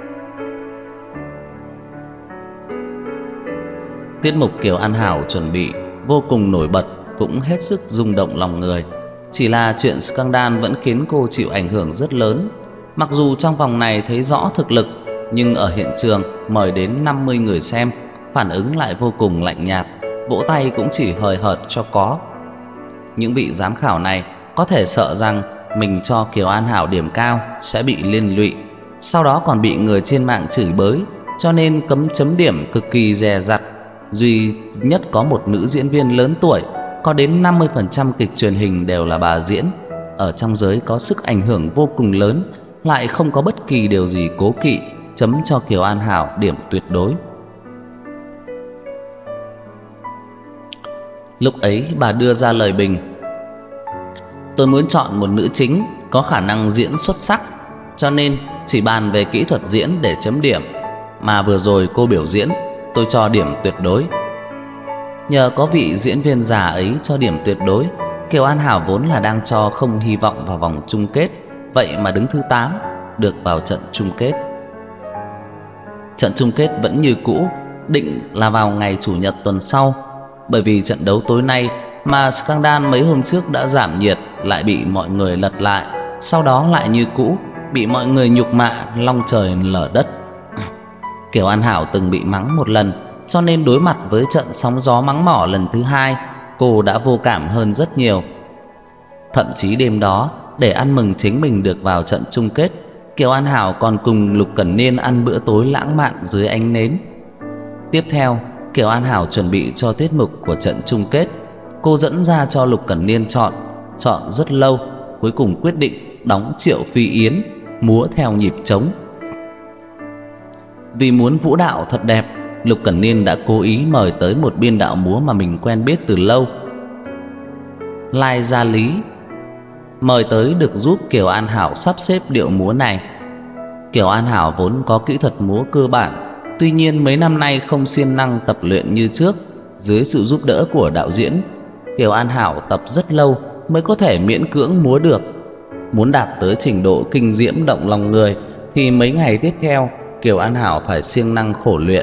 Tiết mục Kiều An Hảo chuẩn bị vô cùng nổi bật, cũng hết sức rung động lòng người. Chỉ là chuyện scandal vẫn khiến cô chịu ảnh hưởng rất lớn. Mặc dù trong vòng này thấy rõ thực lực, nhưng ở hiện trường mời đến năm mươi người xem, phản ứng lại vô cùng lạnh nhạt, vỗ tay cũng chỉ hời hợt cho có. Những vị giám khảo này có thể sợ rằng mình cho Kiều An Hảo điểm cao sẽ bị liên lụy, sau đó còn bị người trên mạng chửi bới, cho nên cấm chấm điểm cực kỳ dè dặt. Duy nhất có một nữ diễn viên lớn tuổi, có đến năm mươi phần trăm kịch truyền hình đều là bà diễn, ở trong giới có sức ảnh hưởng vô cùng lớn, lại không có bất kỳ điều gì cố kỵ, chấm cho Kiều An Hảo điểm tuyệt đối. Lúc ấy bà đưa ra lời bình: tôi muốn chọn một nữ chính có khả năng diễn xuất sắc, cho nên chỉ bàn về kỹ thuật diễn để chấm điểm, mà vừa rồi cô biểu diễn tôi cho điểm tuyệt đối. Nhờ có vị diễn viên già ấy cho điểm tuyệt đối, Kiều An Hảo vốn là đang cho không hy vọng vào vòng chung kết, vậy mà đứng thứ tám, được vào trận chung kết. Trận chung kết vẫn như cũ, định là vào ngày chủ nhật tuần sau. Bởi vì trận đấu tối nay mà scandal mấy hôm trước đã giảm nhiệt lại bị mọi người lật lại, sau đó lại như cũ, bị mọi người nhục mạ long trời lở đất. Kiều An Hảo từng bị mắng một lần, cho nên đối mặt với trận sóng gió mắng mỏ lần thứ hai, cô đã vô cảm hơn rất nhiều. Thậm chí đêm đó, để ăn mừng chính mình được vào trận chung kết, Kiều An Hảo còn cùng Lục Cẩn Niên ăn bữa tối lãng mạn dưới ánh nến. Tiếp theo, Kiều An Hảo chuẩn bị cho tiết mục của trận chung kết. Cô dẫn ra cho Lục Cẩn Niên chọn, chọn rất lâu, cuối cùng quyết định đóng Triệu Phi Yến, múa theo nhịp trống. Vì muốn vũ đạo thật đẹp, Lục Cẩn Niên đã cố ý mời tới một biên đạo múa mà mình quen biết từ lâu, Lai Gia Lý, mời tới được giúp Kiều An Hảo sắp xếp điệu múa này. Kiều An Hảo vốn có kỹ thuật múa cơ bản, tuy nhiên mấy năm nay không siêng năng tập luyện như trước. Dưới sự giúp đỡ của đạo diễn, Kiều An Hảo tập rất lâu mới có thể miễn cưỡng múa được. Muốn đạt tới trình độ kinh diễm động lòng người thì mấy ngày tiếp theo Kiều An Hảo phải siêng năng khổ luyện.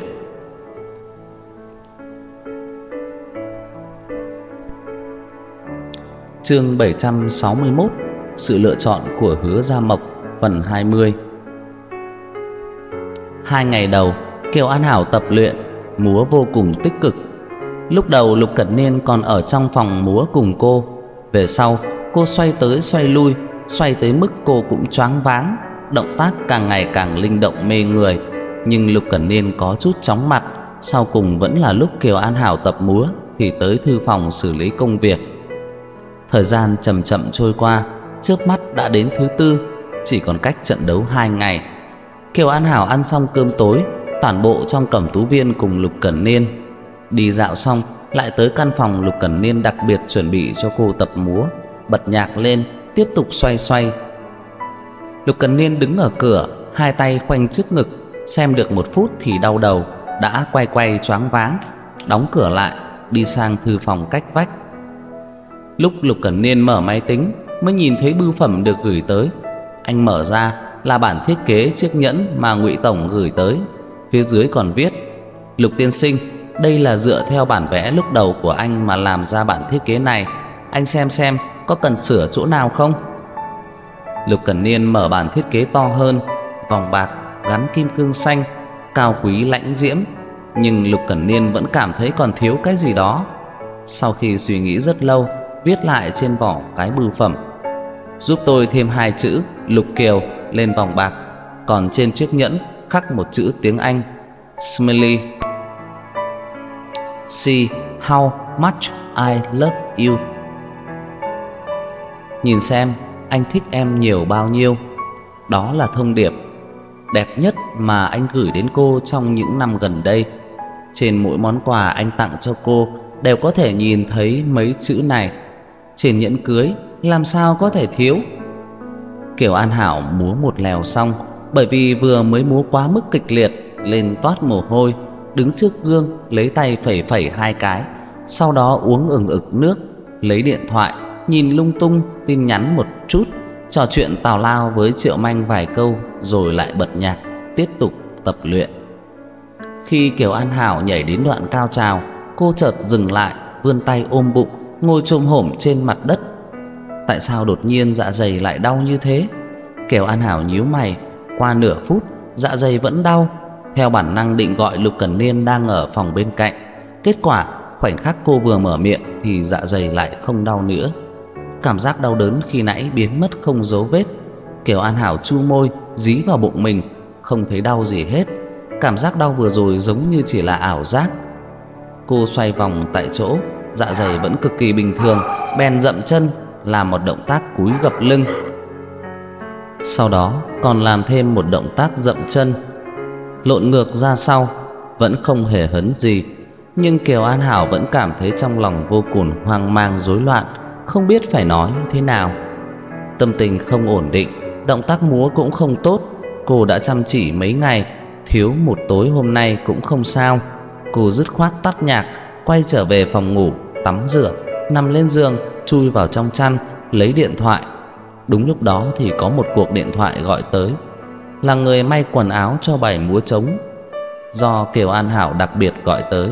Chương bảy trăm sáu mươi mốt: Sự lựa chọn của Hứa Gia Mộc, phần hai mươi. Hai ngày đầu, Kiều An Hảo tập luyện múa vô cùng tích cực. Lúc đầu Lục Cẩn Niên còn ở trong phòng múa cùng cô. Về sau, cô xoay tới xoay lui, xoay tới mức cô cũng choáng váng, động tác càng ngày càng linh động mê người. Nhưng Lục Cẩn Niên có chút chóng mặt. Sau cùng vẫn là lúc Kiều An Hảo tập múa thì tới thư phòng xử lý công việc. Thời gian chậm chậm trôi qua, trước mắt đã đến thứ tư, chỉ còn cách trận đấu hai ngày. Kiều An Hảo ăn xong cơm tối, tản bộ trong Cẩm Tú Viên cùng Lục Cẩn Niên. Đi dạo xong, lại tới căn phòng Lục Cẩn Niên đặc biệt chuẩn bị cho cô tập múa, bật nhạc lên, tiếp tục xoay xoay. Lục Cẩn Niên đứng ở cửa, hai tay khoanh trước ngực, xem được một phút thì đau đầu, đã quay quay choáng váng, đóng cửa lại, đi sang thư phòng cách vách. Lúc Lục Cẩn Niên mở máy tính mới nhìn thấy bưu phẩm được gửi tới. Anh mở ra là bản thiết kế chiếc nhẫn mà Ngụy tổng gửi tới. Phía dưới còn viết: Lục tiên sinh, đây là dựa theo bản vẽ lúc đầu của anh mà làm ra bản thiết kế này. Anh xem xem có cần sửa chỗ nào không? Lục Cẩn Niên mở bản thiết kế to hơn, vòng bạc gắn kim cương xanh, cao quý lãnh diễm. Nhưng Lục Cẩn Niên vẫn cảm thấy còn thiếu cái gì đó. Sau khi suy nghĩ rất lâu, viết lại trên vỏ cái bưu phẩm: giúp tôi thêm hai chữ Lục Kiều lên vòng bạc, còn trên chiếc nhẫn khắc một chữ tiếng Anh: Smiley. See how much I love you. Nhìn xem anh thích em nhiều bao nhiêu. Đó là thông điệp đẹp nhất mà anh gửi đến cô trong những năm gần đây. Trên mỗi món quà anh tặng cho cô đều có thể nhìn thấy mấy chữ này. Trên nhẫn cưới làm sao có thể thiếu. Kiều An Hảo múa một lèo xong, bởi vì vừa mới múa quá mức kịch liệt lên toát mồ hôi, đứng trước gương lấy tay phẩy phẩy hai cái, sau đó uống ừng ực nước, lấy điện thoại nhìn lung tung tin nhắn một chút, trò chuyện tào lao với Triệu Manh vài câu rồi lại bật nhạc tiếp tục tập luyện. Khi Kiều An Hảo nhảy đến đoạn cao trào, cô chợt dừng lại, vươn tay ôm bụng, ngồi chồm hổm trên mặt đất. Tại sao đột nhiên dạ dày lại đau như thế? Kiều An Hảo nhíu mày, qua nửa phút dạ dày vẫn đau. Theo bản năng định gọi Lục Cẩn Niên đang ở phòng bên cạnh. Kết quả khoảnh khắc cô vừa mở miệng thì dạ dày lại không đau nữa. Cảm giác đau đớn khi nãy biến mất không dấu vết. Kiều An Hảo chu môi, dí vào bụng mình, không thấy đau gì hết. Cảm giác đau vừa rồi giống như chỉ là ảo giác. Cô xoay vòng tại chỗ, dạ dày vẫn cực kỳ bình thường, bèn dậm chân làm một động tác cúi gập lưng. Sau đó còn làm thêm một động tác dậm chân lộn ngược ra sau. Vẫn không hề hấn gì, nhưng Kiều An Hảo vẫn cảm thấy trong lòng vô cùng hoang mang rối loạn, không biết phải nói thế nào. Tâm tình không ổn định, động tác múa cũng không tốt. Cô đã chăm chỉ mấy ngày, thiếu một tối hôm nay cũng không sao. Cô dứt khoát tắt nhạc, quay trở về phòng ngủ, tắm rửa, nằm lên giường, chui vào trong chăn, lấy điện thoại. Đúng lúc đó thì có một cuộc điện thoại gọi tới, là người may quần áo cho bài múa trống, do Kiều An Hảo đặc biệt gọi tới.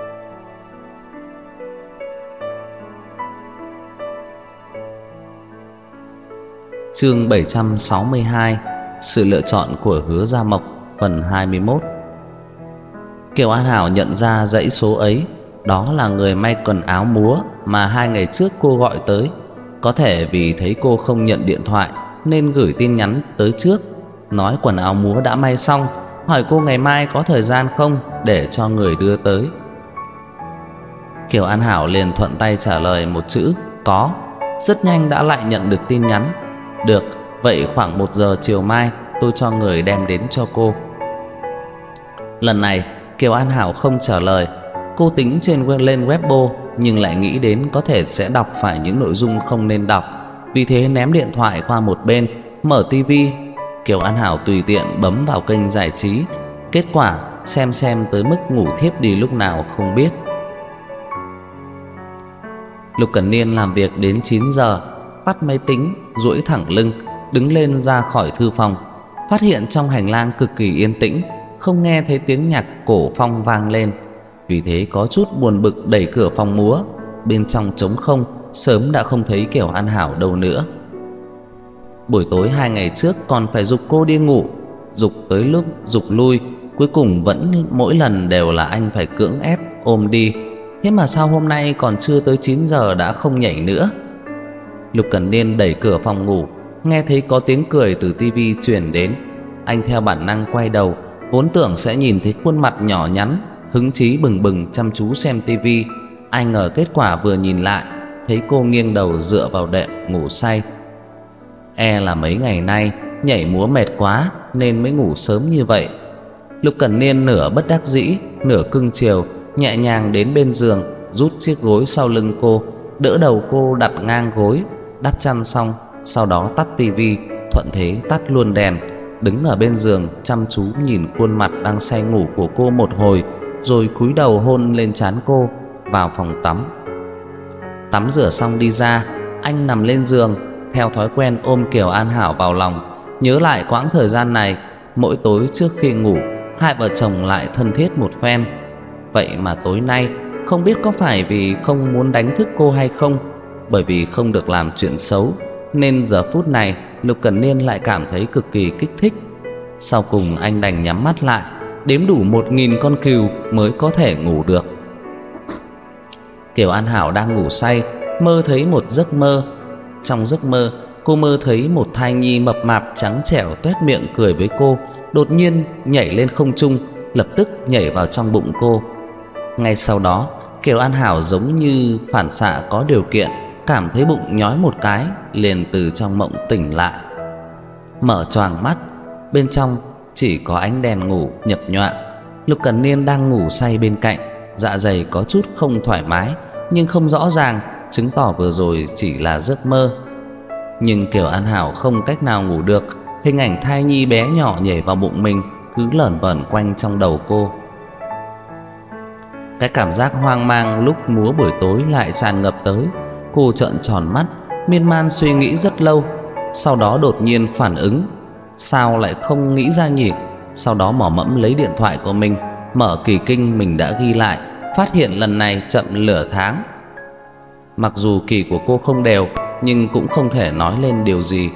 Chương bảy trăm sáu mươi hai, sự lựa chọn của Hứa Gia Mộc, phần hai mươi mốt. Kiều An Hảo nhận ra dãy số ấy, đó là người may quần áo múa mà hai ngày trước cô gọi tới. Có thể vì thấy cô không nhận điện thoại nên gửi tin nhắn tới trước, nói quần áo múa đã may xong, hỏi cô ngày mai có thời gian không để cho người đưa tới. Kiều An Hảo liền thuận tay trả lời một chữ có. Rất nhanh đã lại nhận được tin nhắn. Được, vậy khoảng một giờ chiều mai tôi cho người đem đến cho cô. Lần này Kiều An Hảo không trả lời. Cô tính trên lên Weibo, nhưng lại nghĩ đến có thể sẽ đọc phải những nội dung không nên đọc, vì thế ném điện thoại qua một bên, mở tivi. Kiều An Hảo tùy tiện bấm vào kênh giải trí. Kết quả xem xem tới mức ngủ thiếp đi lúc nào không biết. Lục Cẩn Niên làm việc đến chín giờ, tắt máy tính, duỗi thẳng lưng, đứng lên ra khỏi thư phòng. Phát hiện trong hành lang cực kỳ yên tĩnh, không nghe thấy tiếng nhạc cổ phong vang lên. Vì thế có chút buồn bực đẩy cửa phòng múa. Bên trong trống không, sớm đã không thấy Kiều An Hảo đâu nữa. Buổi tối hai ngày trước còn phải giục cô đi ngủ, giục tới lúc giục lui, cuối cùng vẫn mỗi lần đều là anh phải cưỡng ép ôm đi. Thế mà sao hôm nay còn chưa tới chín giờ đã không nhảy nữa? Lục Cẩn Niên đẩy cửa phòng ngủ, nghe thấy có tiếng cười từ tivi truyền đến. Anh theo bản năng quay đầu, vốn tưởng sẽ nhìn thấy khuôn mặt nhỏ nhắn, hứng chí bừng bừng chăm chú xem tivi. Ai ngờ kết quả vừa nhìn lại, thấy cô nghiêng đầu dựa vào đệm ngủ say. E là mấy ngày nay nhảy múa mệt quá nên mới ngủ sớm như vậy. Lục Cẩn Niên nửa bất đắc dĩ, nửa cưng chiều, nhẹ nhàng đến bên giường, rút chiếc gối sau lưng cô, đỡ đầu cô đặt ngang gối, đắp chăn xong, sau đó tắt tivi, thuận thế tắt luôn đèn, đứng ở bên giường chăm chú nhìn khuôn mặt đang say ngủ của cô một hồi, rồi cúi đầu hôn lên trán cô, vào phòng tắm. Tắm rửa xong đi ra, anh nằm lên giường, theo thói quen ôm Kiều An Hảo vào lòng, nhớ lại quãng thời gian này, mỗi tối trước khi ngủ, hai vợ chồng lại thân thiết một phen. Vậy mà tối nay, không biết có phải vì không muốn đánh thức cô hay không, bởi vì không được làm chuyện xấu, nên giờ phút này Lục Cẩn Niên lại cảm thấy cực kỳ kích thích. Sau cùng anh đành nhắm mắt lại, đếm đủ một nghìn con cừu mới có thể ngủ được. Kiều An Hảo đang ngủ say, mơ thấy một giấc mơ. Trong giấc mơ, cô mơ thấy một thai nhi mập mạp trắng trẻo toét miệng cười với cô, đột nhiên nhảy lên không trung, lập tức nhảy vào trong bụng cô. Ngay sau đó, Kiều An Hảo giống như phản xạ có điều kiện cảm thấy bụng nhói một cái, liền từ trong mộng tỉnh lại. Mở choàng mắt, bên trong chỉ có ánh đèn ngủ nhập nhoạng. Lục Cần Niên đang ngủ say bên cạnh, dạ dày có chút không thoải mái, nhưng không rõ ràng, chứng tỏ vừa rồi chỉ là giấc mơ. Nhưng Kiều An Hảo không cách nào ngủ được, hình ảnh thai nhi bé nhỏ nhảy vào bụng mình cứ lởn vởn quanh trong đầu cô. Cái cảm giác hoang mang lúc múa buổi tối lại tràn ngập tới. Cô trợn tròn mắt, miên man suy nghĩ rất lâu, sau đó đột nhiên phản ứng. Sao lại không nghĩ ra nhỉ? Sau đó mỏ mẫm lấy điện thoại của mình, mở kỳ kinh mình đã ghi lại, phát hiện lần này chậm nửa tháng. Mặc dù kỳ của cô không đều, nhưng cũng không thể nói lên điều gì.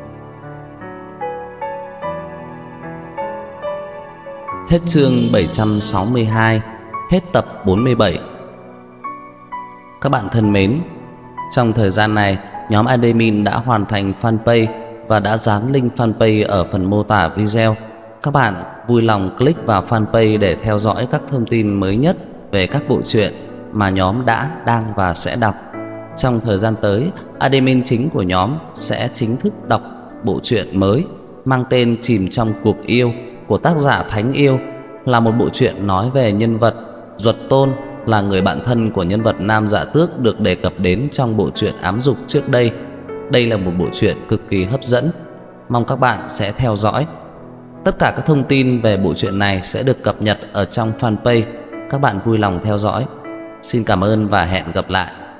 Hết chương bảy trăm sáu mươi hai, hết tập bốn mươi bảy. Các bạn thân mến, trong thời gian này, nhóm admin đã hoàn thành fanpage và đã dán link fanpage ở phần mô tả video. Các bạn vui lòng click vào fanpage để theo dõi các thông tin mới nhất về các bộ truyện mà nhóm đã, đang và sẽ đọc. Trong thời gian tới, admin chính của nhóm sẽ chính thức đọc bộ truyện mới mang tên Chìm trong cuộc yêu của tác giả Thánh Yêu, là một bộ truyện nói về nhân vật Duật Tôn, là người bạn thân của nhân vật Nam Dạ Tước được đề cập đến trong bộ truyện Ám Dục trước đây. Đây là một bộ truyện cực kỳ hấp dẫn, mong các bạn sẽ theo dõi. Tất cả các thông tin về bộ truyện này sẽ được cập nhật ở trong fanpage. Các bạn vui lòng theo dõi. Xin cảm ơn và hẹn gặp lại.